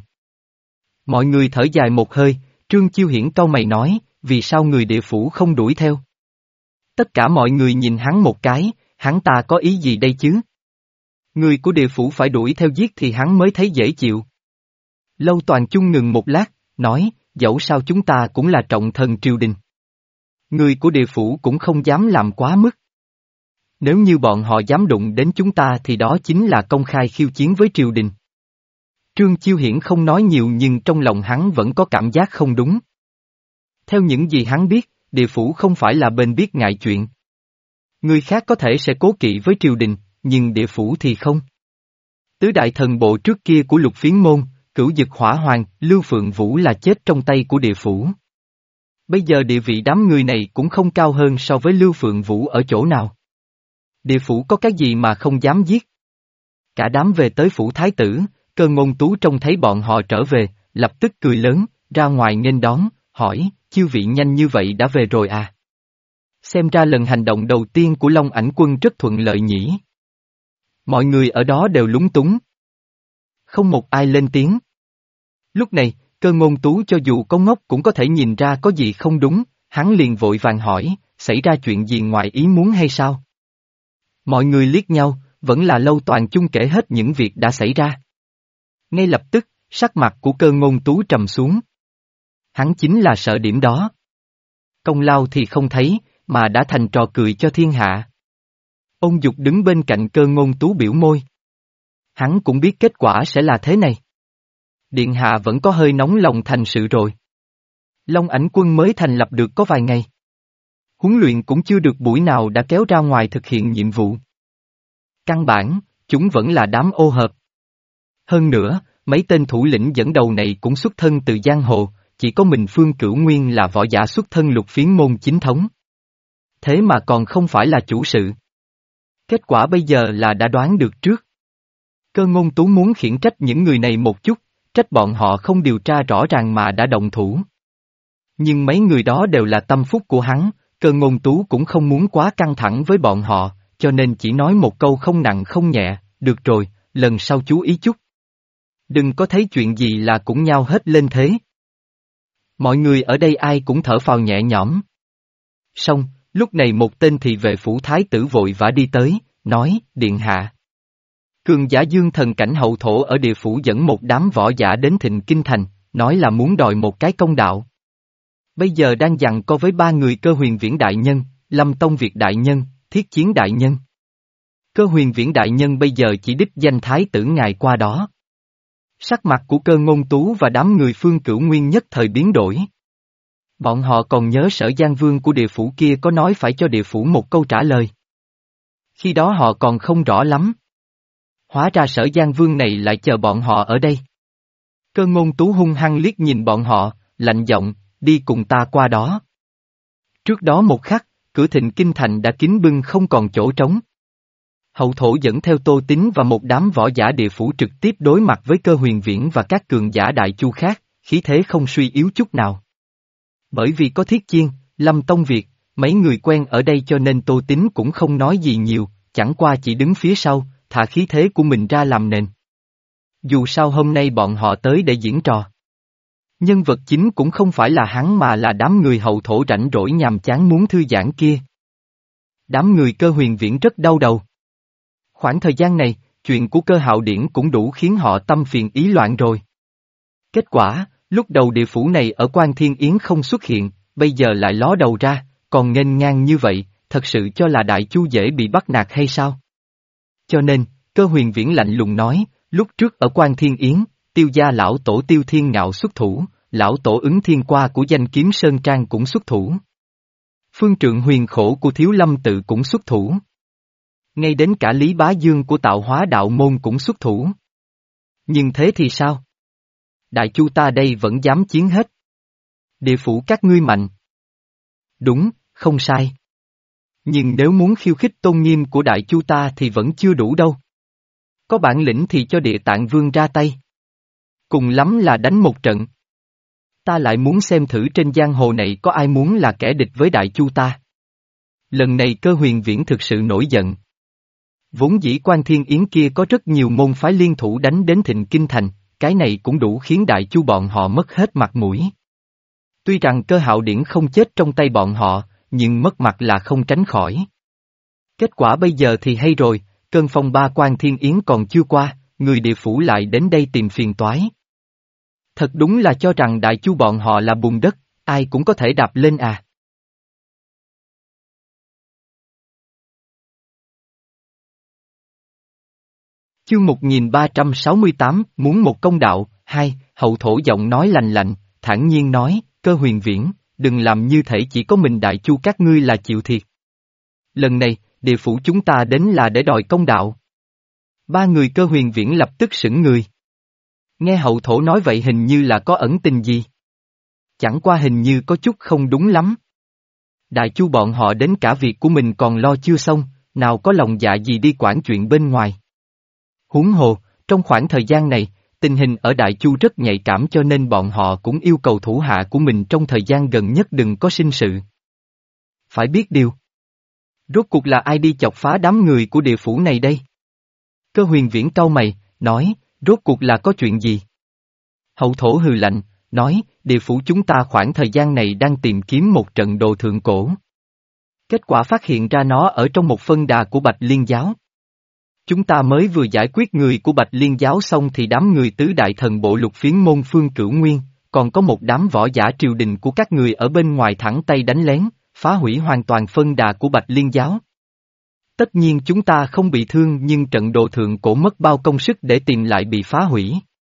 Mọi người thở dài một hơi, Trương Chiêu Hiển cau mày nói, vì sao người địa phủ không đuổi theo? Tất cả mọi người nhìn hắn một cái, hắn ta có ý gì đây chứ? Người của địa phủ phải đuổi theo giết thì hắn mới thấy dễ chịu. Lâu Toàn Chung ngừng một lát, nói, dẫu sao chúng ta cũng là trọng thần triều đình. Người của địa phủ cũng không dám làm quá mức. Nếu như bọn họ dám đụng đến chúng ta thì đó chính là công khai khiêu chiến với triều đình. Trương Chiêu Hiển không nói nhiều nhưng trong lòng hắn vẫn có cảm giác không đúng. Theo những gì hắn biết, địa phủ không phải là bên biết ngại chuyện. Người khác có thể sẽ cố kỵ với triều đình, nhưng địa phủ thì không. Tứ đại thần bộ trước kia của Lục Phiến Môn, Cửu Dực Hỏa Hoàng, Lưu Phượng Vũ là chết trong tay của địa phủ. Bây giờ địa vị đám người này cũng không cao hơn so với Lưu Phượng Vũ ở chỗ nào. Địa phủ có cái gì mà không dám giết? Cả đám về tới phủ thái tử, Cơ Ngôn Tú trông thấy bọn họ trở về, lập tức cười lớn, ra ngoài nghênh đón, hỏi, chiêu vị nhanh như vậy đã về rồi à? Xem ra lần hành động đầu tiên của Long Ảnh Quân rất thuận lợi nhỉ. Mọi người ở đó đều lúng túng. Không một ai lên tiếng. Lúc này, Cơ Ngôn Tú cho dù có ngốc cũng có thể nhìn ra có gì không đúng, hắn liền vội vàng hỏi, xảy ra chuyện gì ngoài ý muốn hay sao? Mọi người liếc nhau, vẫn là Lâu Toàn Chung kể hết những việc đã xảy ra. Ngay lập tức, sắc mặt của Cơ Ngôn Tú trầm xuống. Hắn chính là sợ điểm đó. Công lao thì không thấy, mà đã thành trò cười cho thiên hạ. Ôn Dục đứng bên cạnh Cơ Ngôn Tú biểu môi. Hắn cũng biết kết quả sẽ là thế này. Điện hạ vẫn có hơi nóng lòng thành sự rồi. Long Ảnh Quân mới thành lập được có vài ngày. Huấn luyện cũng chưa được buổi nào đã kéo ra ngoài thực hiện nhiệm vụ. Căn bản, chúng vẫn là đám ô hợp. Hơn nữa, mấy tên thủ lĩnh dẫn đầu này cũng xuất thân từ giang hồ, chỉ có mình Phương Cửu Nguyên là võ giả xuất thân Lục Phiến Môn chính thống. Thế mà còn không phải là chủ sự. Kết quả bây giờ là đã đoán được trước. Cơ Ngôn Tú muốn khiển trách những người này một chút, trách bọn họ không điều tra rõ ràng mà đã động thủ. Nhưng mấy người đó đều là tâm phúc của hắn, Cơ Ngôn Tú cũng không muốn quá căng thẳng với bọn họ, cho nên chỉ nói một câu không nặng không nhẹ, được rồi, lần sau chú ý chút. Đừng có thấy chuyện gì là cũng nhao hết lên thế. Mọi người ở đây ai cũng thở phào nhẹ nhõm. Xong, lúc này một tên thị vệ phủ thái tử vội vã đi tới, nói, điện hạ. Cường giả dương thần cảnh hậu thổ ở địa phủ dẫn một đám võ giả đến Thịnh Kinh Thành, nói là muốn đòi một cái công đạo. Bây giờ đang giằng co với ba người Cơ Huyền Viễn đại nhân, Lâm Tông Việt đại nhân, Thiết Chiến đại nhân. Cơ Huyền Viễn đại nhân bây giờ chỉ đích danh thái tử ngài qua đó. Sắc mặt của Cơ Ngôn Tú và đám người Phương Cửu Nguyên nhất thời biến đổi. Bọn họ còn nhớ Sở Giang Vương của địa phủ kia có nói phải cho địa phủ một câu trả lời. Khi đó họ còn không rõ lắm. Hóa ra Sở Giang Vương này lại chờ bọn họ ở đây. Cơ Ngôn Tú hung hăng liếc nhìn bọn họ, lạnh giọng, đi cùng ta qua đó. Trước đó một khắc, cửa Thịnh Kinh Thành đã kín bưng không còn chỗ trống. Hậu thổ dẫn theo Tô Tín và một đám võ giả địa phủ trực tiếp đối mặt với Cơ Huyền Viễn và các cường giả đại chu khác, khí thế không suy yếu chút nào. Bởi vì có Thiết Chiên, Lâm Tông Việt, mấy người quen ở đây cho nên Tô Tín cũng không nói gì nhiều, chẳng qua chỉ đứng phía sau, thả khí thế của mình ra làm nền. Dù sao hôm nay bọn họ tới để diễn trò. Nhân vật chính cũng không phải là hắn mà là đám người hậu thổ rảnh rỗi nhàm chán muốn thư giãn kia. Đám người Cơ Huyền Viễn rất đau đầu. Khoảng thời gian này, chuyện của Cơ Hạo Điển cũng đủ khiến họ tâm phiền ý loạn rồi. Kết quả, lúc đầu địa phủ này ở Quan Thiên Yến không xuất hiện, bây giờ lại ló đầu ra, còn nghênh ngang như vậy, thật sự cho là Đại Chu dễ bị bắt nạt hay sao? Cho nên, Cơ Huyền Viễn lạnh lùng nói, lúc trước ở Quan Thiên Yến, Tiêu gia lão tổ Tiêu Thiên Ngạo xuất thủ, lão tổ ứng thiên qua của danh kiếm Sơn Trang cũng xuất thủ. Phương trượng huyền khổ của Thiếu Lâm tự cũng xuất thủ. Ngay đến cả Lý Bá Dương của Tạo Hóa Đạo Môn cũng xuất thủ. Nhưng thế thì sao? Đại Chu ta đây vẫn dám chiến hết. Địa phủ các ngươi mạnh. Đúng, không sai. Nhưng nếu muốn khiêu khích tôn nghiêm của Đại Chu ta thì vẫn chưa đủ đâu. Có bản lĩnh thì cho Địa Tạng Vương ra tay. Cùng lắm là đánh một trận. Ta lại muốn xem thử trên giang hồ này có ai muốn là kẻ địch với Đại Chu ta. Lần này Cơ Huyền Viễn thực sự nổi giận. Vốn dĩ Quan Thiên Yến kia có rất nhiều môn phái liên thủ đánh đến Thịnh Kinh Thành, cái này cũng đủ khiến Đại Chu bọn họ mất hết mặt mũi. Tuy rằng Cơ Hạo Điển không chết trong tay bọn họ, nhưng mất mặt là không tránh khỏi. Kết quả bây giờ thì hay rồi, cơn phong ba Quan Thiên Yến còn chưa qua, người địa phủ lại đến đây tìm phiền toái. Thật đúng là cho rằng Đại Chu bọn họ là bùn đất, ai cũng có thể đạp lên à. Chương một nghìn ba trăm sáu mươi tám, muốn một công đạo, hai, hậu thổ giọng nói lành lạnh, thản nhiên nói, Cơ Huyền Viễn, đừng làm như thể chỉ có mình Đại Chu các ngươi là chịu thiệt. Lần này, địa phủ chúng ta đến là để đòi công đạo. Ba người Cơ Huyền Viễn lập tức sững người. Nghe hậu thổ nói vậy hình như là có ẩn tình gì. Chẳng qua hình như có chút không đúng lắm. Đại Chu bọn họ đến cả việc của mình còn lo chưa xong, nào có lòng dạ gì đi quản chuyện bên ngoài. Huống hồ, trong khoảng thời gian này, tình hình ở Đại Chu rất nhạy cảm cho nên bọn họ cũng yêu cầu thủ hạ của mình trong thời gian gần nhất đừng có sinh sự. Phải biết điều. Rốt cuộc là ai đi chọc phá đám người của địa phủ này đây? Cơ Huyền Viễn cau mày, nói, rốt cuộc là có chuyện gì? Hậu thổ hừ lạnh, nói, địa phủ chúng ta khoảng thời gian này đang tìm kiếm một trận đồ thượng cổ. Kết quả phát hiện ra nó ở trong một phân đà của Bạch Liên Giáo. Chúng ta mới vừa giải quyết người của Bạch Liên Giáo xong thì đám người tứ đại thần bộ lục phiến môn Phương Cửu Nguyên, còn có một đám võ giả triều đình của các người ở bên ngoài thẳng tay đánh lén, phá hủy hoàn toàn phân đà của Bạch Liên Giáo. Tất nhiên chúng ta không bị thương nhưng trận đồ thượng cổ mất bao công sức để tìm lại bị phá hủy.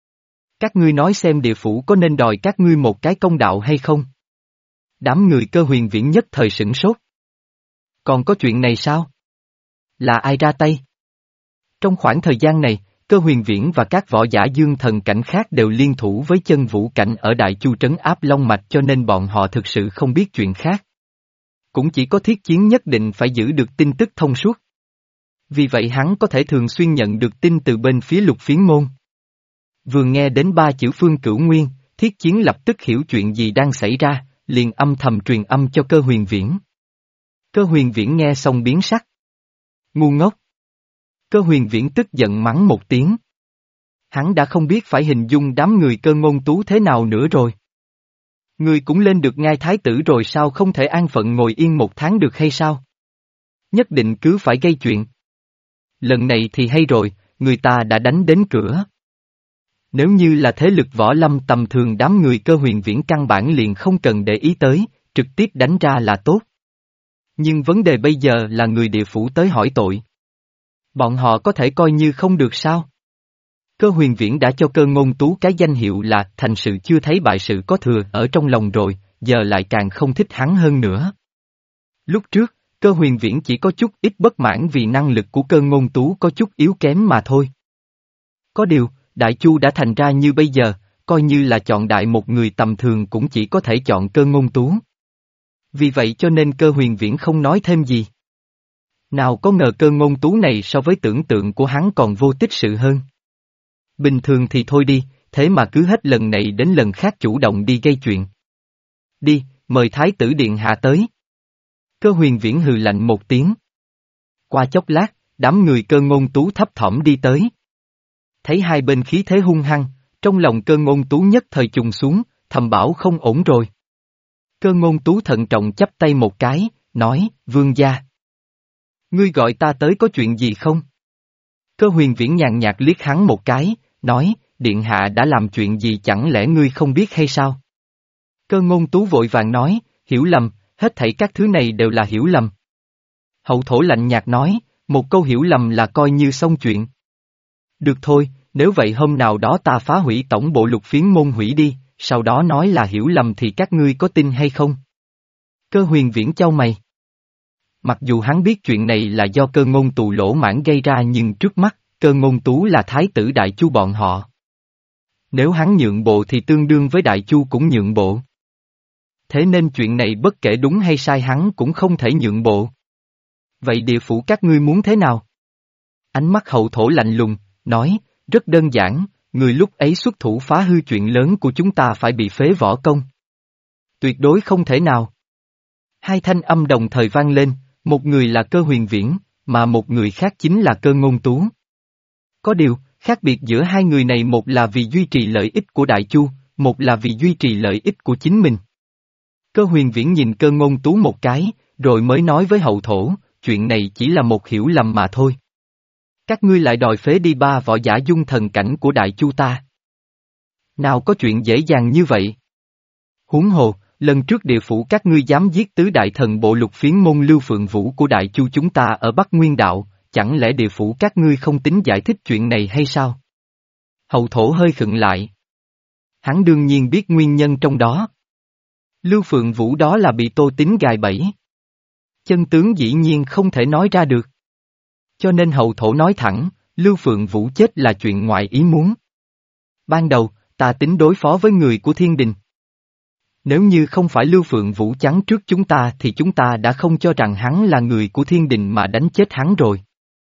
Các ngươi nói xem địa phủ có nên đòi các ngươi một cái công đạo hay không? Đám người Cơ Huyền Viễn nhất thời sửng sốt. Còn có chuyện này sao? Là ai ra tay? Trong khoảng thời gian này, Cơ Huyền Viễn và các võ giả dương thần cảnh khác đều liên thủ với chân vũ cảnh ở Đại Chu trấn áp Long Mạch cho nên bọn họ thực sự không biết chuyện khác. Cũng chỉ có Thiết Chiến nhất định phải giữ được tin tức thông suốt. Vì vậy hắn có thể thường xuyên nhận được tin từ bên phía lục phiến môn. Vừa nghe đến ba chữ Phương Cửu Nguyên, Thiết Chiến lập tức hiểu chuyện gì đang xảy ra, liền âm thầm truyền âm cho Cơ Huyền Viễn. Cơ Huyền Viễn nghe xong biến sắc. Ngu ngốc. Cơ Huyền Viễn tức giận mắng một tiếng. Hắn đã không biết phải hình dung đám người Cơ Ngôn Tú thế nào nữa rồi. Người cũng lên được ngai thái tử rồi sao không thể an phận ngồi yên một tháng được hay sao? Nhất định cứ phải gây chuyện. Lần này thì hay rồi, người ta đã đánh đến cửa. Nếu như là thế lực võ lâm tầm thường đám người Cơ Huyền Viễn căn bản liền không cần để ý tới, trực tiếp đánh ra là tốt. Nhưng vấn đề bây giờ là người địa phủ tới hỏi tội. Bọn họ có thể coi như không được sao? Cơ Huyền Viễn đã cho Cơ Ngôn Tú cái danh hiệu là thành sự chưa thấy bại sự có thừa ở trong lòng rồi, giờ lại càng không thích hắn hơn nữa. Lúc trước, Cơ Huyền Viễn chỉ có chút ít bất mãn vì năng lực của Cơ Ngôn Tú có chút yếu kém mà thôi. Có điều, Đại Chu đã thành ra như bây giờ, coi như là chọn đại một người tầm thường cũng chỉ có thể chọn Cơ Ngôn Tú. Vì vậy cho nên Cơ Huyền Viễn không nói thêm gì. Nào có ngờ Cơ Ngôn Tú này so với tưởng tượng của hắn còn vô tích sự hơn. Bình thường thì thôi đi, thế mà cứ hết lần này đến lần khác chủ động đi gây chuyện. Đi, mời Thái tử Điện Hạ tới. Cơ Huyền Viễn hừ lạnh một tiếng. Qua chốc lát, đám người Cơ Ngôn Tú thấp thỏm đi tới. Thấy hai bên khí thế hung hăng, trong lòng Cơ Ngôn Tú nhất thời trùng xuống, thầm bảo không ổn rồi. Cơ Ngôn Tú thận trọng chắp tay một cái, nói, vương gia. Ngươi gọi ta tới có chuyện gì không? Cơ Huyền Viễn nhàn nhạt liếc hắn một cái, nói, điện hạ đã làm chuyện gì chẳng lẽ ngươi không biết hay sao? Cơ Ngôn Tú vội vàng nói, hiểu lầm, hết thảy các thứ này đều là hiểu lầm. Hậu thổ lạnh nhạt nói, một câu hiểu lầm là coi như xong chuyện. Được thôi, nếu vậy hôm nào đó ta phá hủy tổng bộ Lục Phiến môn hủy đi, sau đó nói là hiểu lầm thì các ngươi có tin hay không? Cơ Huyền Viễn chau mày. Mặc dù hắn biết chuyện này là do Cơ Ngôn Tù lỗ mãng gây ra nhưng trước mắt, Cơ Ngôn Tú là thái tử Đại Chu bọn họ. Nếu hắn nhượng bộ thì tương đương với Đại Chu cũng nhượng bộ. Thế nên chuyện này bất kể đúng hay sai hắn cũng không thể nhượng bộ. Vậy địa phủ các ngươi muốn thế nào? Ánh mắt hậu thổ lạnh lùng, nói, rất đơn giản, người lúc ấy xuất thủ phá hư chuyện lớn của chúng ta phải bị phế võ công. Tuyệt đối không thể nào. Hai thanh âm đồng thời vang lên, một người là Cơ Huyền Viễn, mà một người khác chính là Cơ Ngôn Tú. Có điều, khác biệt giữa hai người này một là vì duy trì lợi ích của Đại Chu, một là vì duy trì lợi ích của chính mình. Cơ Huyền Viễn nhìn Cơ Ngôn Tú một cái, rồi mới nói với hậu thổ, chuyện này chỉ là một hiểu lầm mà thôi. Các ngươi lại đòi phế đi ba võ giả dung thần cảnh của Đại Chu ta. Nào có chuyện dễ dàng như vậy? Huống hồ, lần trước địa phủ các ngươi dám giết tứ đại thần bộ Lục Phiến môn Lưu Phượng Vũ của Đại Chu chúng ta ở Bắc Nguyên Đạo, chẳng lẽ địa phủ các ngươi không tính giải thích chuyện này hay sao? Hậu thổ hơi khựng lại. Hắn đương nhiên biết nguyên nhân trong đó. Lưu Phượng Vũ đó là bị Tô Tín gài bẫy. Chân tướng dĩ nhiên không thể nói ra được. Cho nên hậu thổ nói thẳng, Lưu Phượng Vũ chết là chuyện ngoài ý muốn. Ban đầu, ta tính đối phó với người của thiên đình. Nếu như không phải Lưu Phượng Vũ chắn trước chúng ta thì chúng ta đã không cho rằng hắn là người của thiên đình mà đánh chết hắn rồi.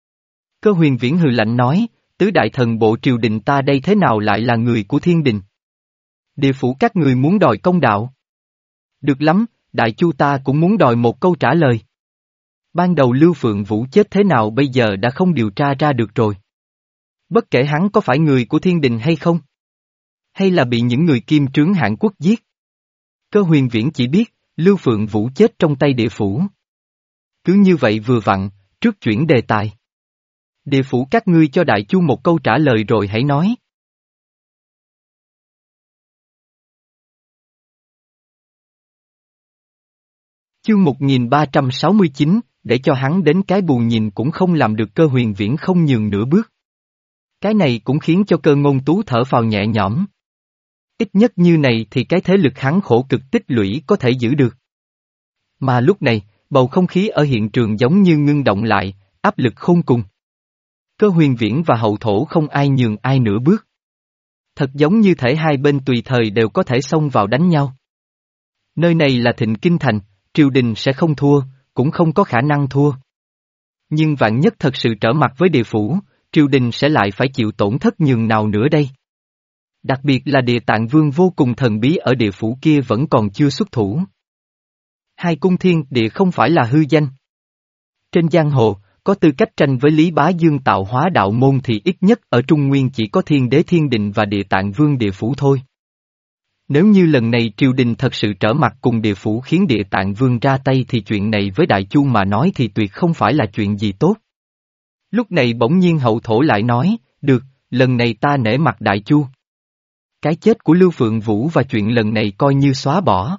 Cơ Huyền Viễn hừ lạnh nói, tứ đại thần bộ triều đình ta đây thế nào lại là người của thiên đình? Địa phủ các người muốn đòi công đạo. Được lắm, Đại Chu ta cũng muốn đòi một câu trả lời. Ban đầu Lưu Phượng Vũ chết thế nào bây giờ đã không điều tra ra được rồi. Bất kể hắn có phải người của thiên đình hay không. Hay là bị những người kim trướng Hàn Quốc giết. Cơ Huyền Viễn chỉ biết, Lưu Phượng Vũ chết trong tay địa phủ. Cứ như vậy vừa vặn, trước chuyển đề tài. Địa phủ các ngươi cho Đại Chu một câu trả lời rồi hãy nói. Chương một nghìn ba trăm sáu mươi chín, để cho hắn đến cái bù nhìn cũng không làm được. Cơ Huyền Viễn không nhường nửa bước. Cái này cũng khiến cho Cơ Ngôn Tú thở phào nhẹ nhõm. Ít nhất như này thì cái thế lực hắn khổ cực tích lũy có thể giữ được. Mà lúc này, bầu không khí ở hiện trường giống như ngưng động lại, áp lực khôn cùng. Cơ Huyền Viễn và hậu thổ không ai nhường ai nửa bước. Thật giống như thể hai bên tùy thời đều có thể xông vào đánh nhau. Nơi này là Thịnh Kinh Thành, triều đình sẽ không thua, cũng không có khả năng thua. Nhưng vạn nhất thật sự trở mặt với địa phủ, triều đình sẽ lại phải chịu tổn thất nhường nào nữa đây? Đặc biệt là Địa Tạng Vương vô cùng thần bí ở địa phủ kia vẫn còn chưa xuất thủ. Hai cung thiên địa không phải là hư danh. Trên giang hồ, có tư cách tranh với Lý Bá Dương tạo hóa đạo môn thì ít nhất ở Trung Nguyên chỉ có Thiên Đế Thiên Định và Địa Tạng Vương địa phủ thôi. Nếu như lần này triều đình thật sự trở mặt cùng địa phủ khiến Địa Tạng Vương ra tay thì chuyện này với Đại Chu mà nói thì tuyệt không phải là chuyện gì tốt. Lúc này bỗng nhiên hậu thổ lại nói, được, lần này ta nể mặt Đại Chu. Cái chết của Lưu Phượng Vũ và chuyện lần này coi như xóa bỏ.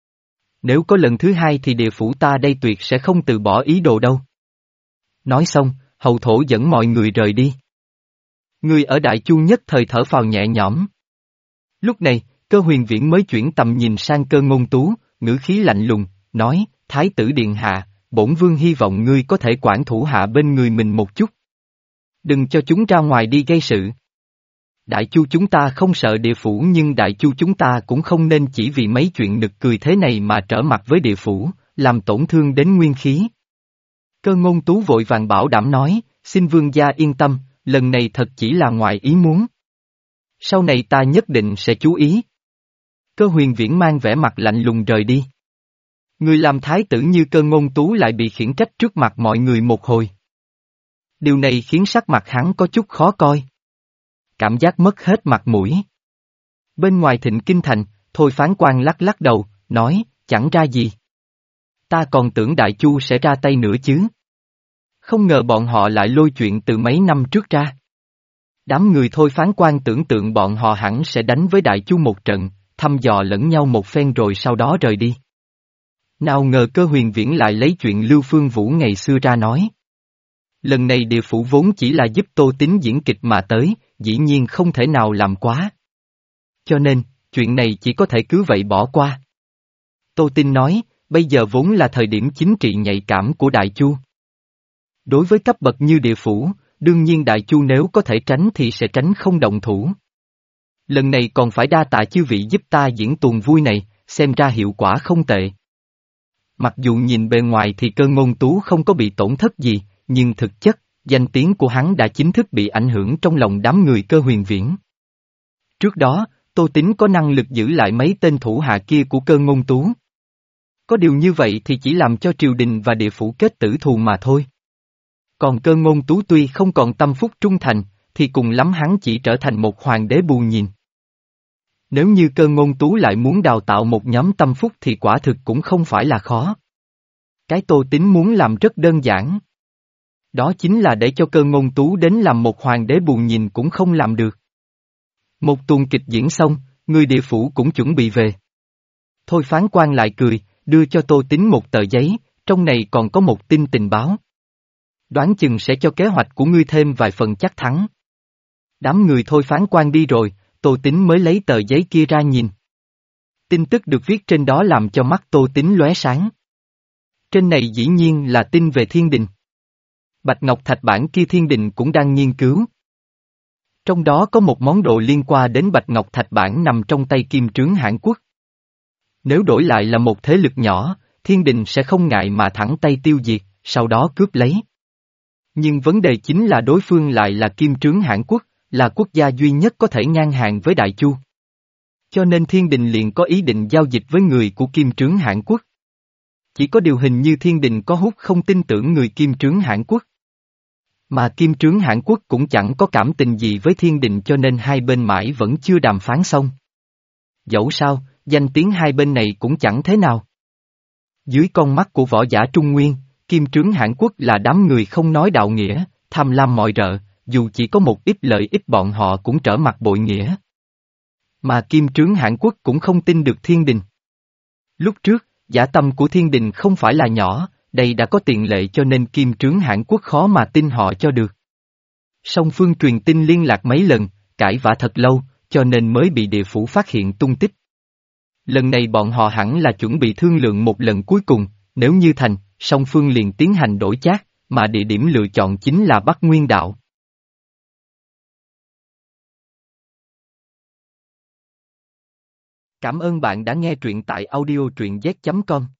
Nếu có lần thứ hai thì địa phủ ta đây tuyệt sẽ không từ bỏ ý đồ đâu. Nói xong, hậu thổ dẫn mọi người rời đi. Người ở Đại Chu nhất thời thở phào nhẹ nhõm. Lúc này, Cơ Huyền Viễn mới chuyển tầm nhìn sang Cơ Ngôn Tú, ngữ khí lạnh lùng, nói, Thái tử điện hạ, bổn vương hy vọng ngươi có thể quản thủ hạ bên người mình một chút. Đừng cho chúng ra ngoài đi gây sự. Đại Chu chúng ta không sợ địa phủ nhưng Đại Chu chúng ta cũng không nên chỉ vì mấy chuyện nực cười thế này mà trở mặt với địa phủ, làm tổn thương đến nguyên khí. Cơ Ngôn Tú vội vàng bảo đảm nói, xin vương gia yên tâm, lần này thật chỉ là ngoài ý muốn. Sau này ta nhất định sẽ chú ý. Cơ Huyền Viễn mang vẻ mặt lạnh lùng rời đi. Người làm thái tử như Cơ Ngôn Tú lại bị khiển trách trước mặt mọi người một hồi. Điều này khiến sắc mặt hắn có chút khó coi. Cảm giác mất hết mặt mũi. Bên ngoài Thịnh Kinh Thành, Thôi Phán Quan lắc lắc đầu, nói, chẳng ra gì. Ta còn tưởng Đại Chu sẽ ra tay nữa chứ. Không ngờ bọn họ lại lôi chuyện từ mấy năm trước ra. Đám người Thôi Phán Quan tưởng tượng bọn họ hẳn sẽ đánh với Đại Chu một trận, thăm dò lẫn nhau một phen rồi sau đó rời đi. Nào ngờ Cơ Huyền Viễn lại lấy chuyện Lưu Phương Vũ ngày xưa ra nói. Lần này địa phủ vốn chỉ là giúp Tô Tín diễn kịch mà tới, dĩ nhiên không thể nào làm quá. Cho nên, chuyện này chỉ có thể cứ vậy bỏ qua. Tô Tín nói, bây giờ vốn là thời điểm chính trị nhạy cảm của Đại Chu. Đối với cấp bậc như địa phủ, đương nhiên Đại Chu nếu có thể tránh thì sẽ tránh không động thủ. Lần này còn phải đa tạ chư vị giúp ta diễn tuồng vui này, xem ra hiệu quả không tệ. Mặc dù nhìn bề ngoài thì Cơ Ngôn Tú không có bị tổn thất gì, nhưng thực chất, danh tiếng của hắn đã chính thức bị ảnh hưởng trong lòng đám người Cơ Huyền Viễn. Trước đó, Tô Tín có năng lực giữ lại mấy tên thủ hạ kia của Cơ Ngôn Tú. Có điều như vậy thì chỉ làm cho triều đình và địa phủ kết tử thù mà thôi. Còn Cơ Ngôn Tú tuy không còn tâm phúc trung thành, thì cùng lắm hắn chỉ trở thành một hoàng đế bù nhìn. Nếu như Cơ Ngôn Tú lại muốn đào tạo một nhóm tâm phúc thì quả thực cũng không phải là khó. Cái Tô Tín muốn làm rất đơn giản. Đó chính là để cho Cơ Ngôn Tú đến làm một hoàng đế bù nhìn cũng không làm được. Một tuồng kịch diễn xong, người địa phủ cũng chuẩn bị về. Thôi Phán Quan lại cười, đưa cho Tô Tín một tờ giấy, trong này còn có một tin tình báo. Đoán chừng sẽ cho kế hoạch của ngươi thêm vài phần chắc thắng. Đám người Thôi Phán Quan đi rồi, Tô Tín mới lấy tờ giấy kia ra nhìn. Tin tức được viết trên đó làm cho mắt Tô Tín lóe sáng. Trên này dĩ nhiên là tin về thiên đình. Bạch Ngọc Thạch bản kia thiên đình cũng đang nghiên cứu. Trong đó có một món đồ liên quan đến Bạch Ngọc Thạch bản nằm trong tay Kim Trướng Hãn Quốc. Nếu đổi lại là một thế lực nhỏ, thiên đình sẽ không ngại mà thẳng tay tiêu diệt, sau đó cướp lấy. Nhưng vấn đề chính là đối phương lại là Kim Trướng Hãn Quốc, là quốc gia duy nhất có thể ngang hàng với Đại Chu. Cho nên thiên đình liền có ý định giao dịch với người của Kim Trướng Hãn Quốc. Chỉ có điều hình như thiên đình có hút không tin tưởng người Kim Trướng Hãn Quốc. Mà Kim Trướng Hãn Quốc cũng chẳng có cảm tình gì với thiên đình cho nên hai bên mãi vẫn chưa đàm phán xong. Dẫu sao, danh tiếng hai bên này cũng chẳng thế nào. Dưới con mắt của võ giả Trung Nguyên, Kim Trướng Hãn Quốc là đám người không nói đạo nghĩa, tham lam mọi rợ, dù chỉ có một ít lợi ích bọn họ cũng trở mặt bội nghĩa. Mà Kim Trướng Hãn Quốc cũng không tin được thiên đình. Lúc trước, dã tâm của thiên đình không phải là nhỏ, đây đã có tiền lệ cho nên Kim Trướng Hãn Quốc khó mà tin họ cho được. Song phương truyền tin liên lạc mấy lần, cãi vã thật lâu, cho nên mới bị địa phủ phát hiện tung tích. Lần này bọn họ hẳn là chuẩn bị thương lượng một lần cuối cùng, nếu như thành, song phương liền tiến hành đổi chác, mà địa điểm lựa chọn chính là Bắc Nguyên Đạo. Cảm ơn bạn đã nghe truyện tại audio truyện z chấm com.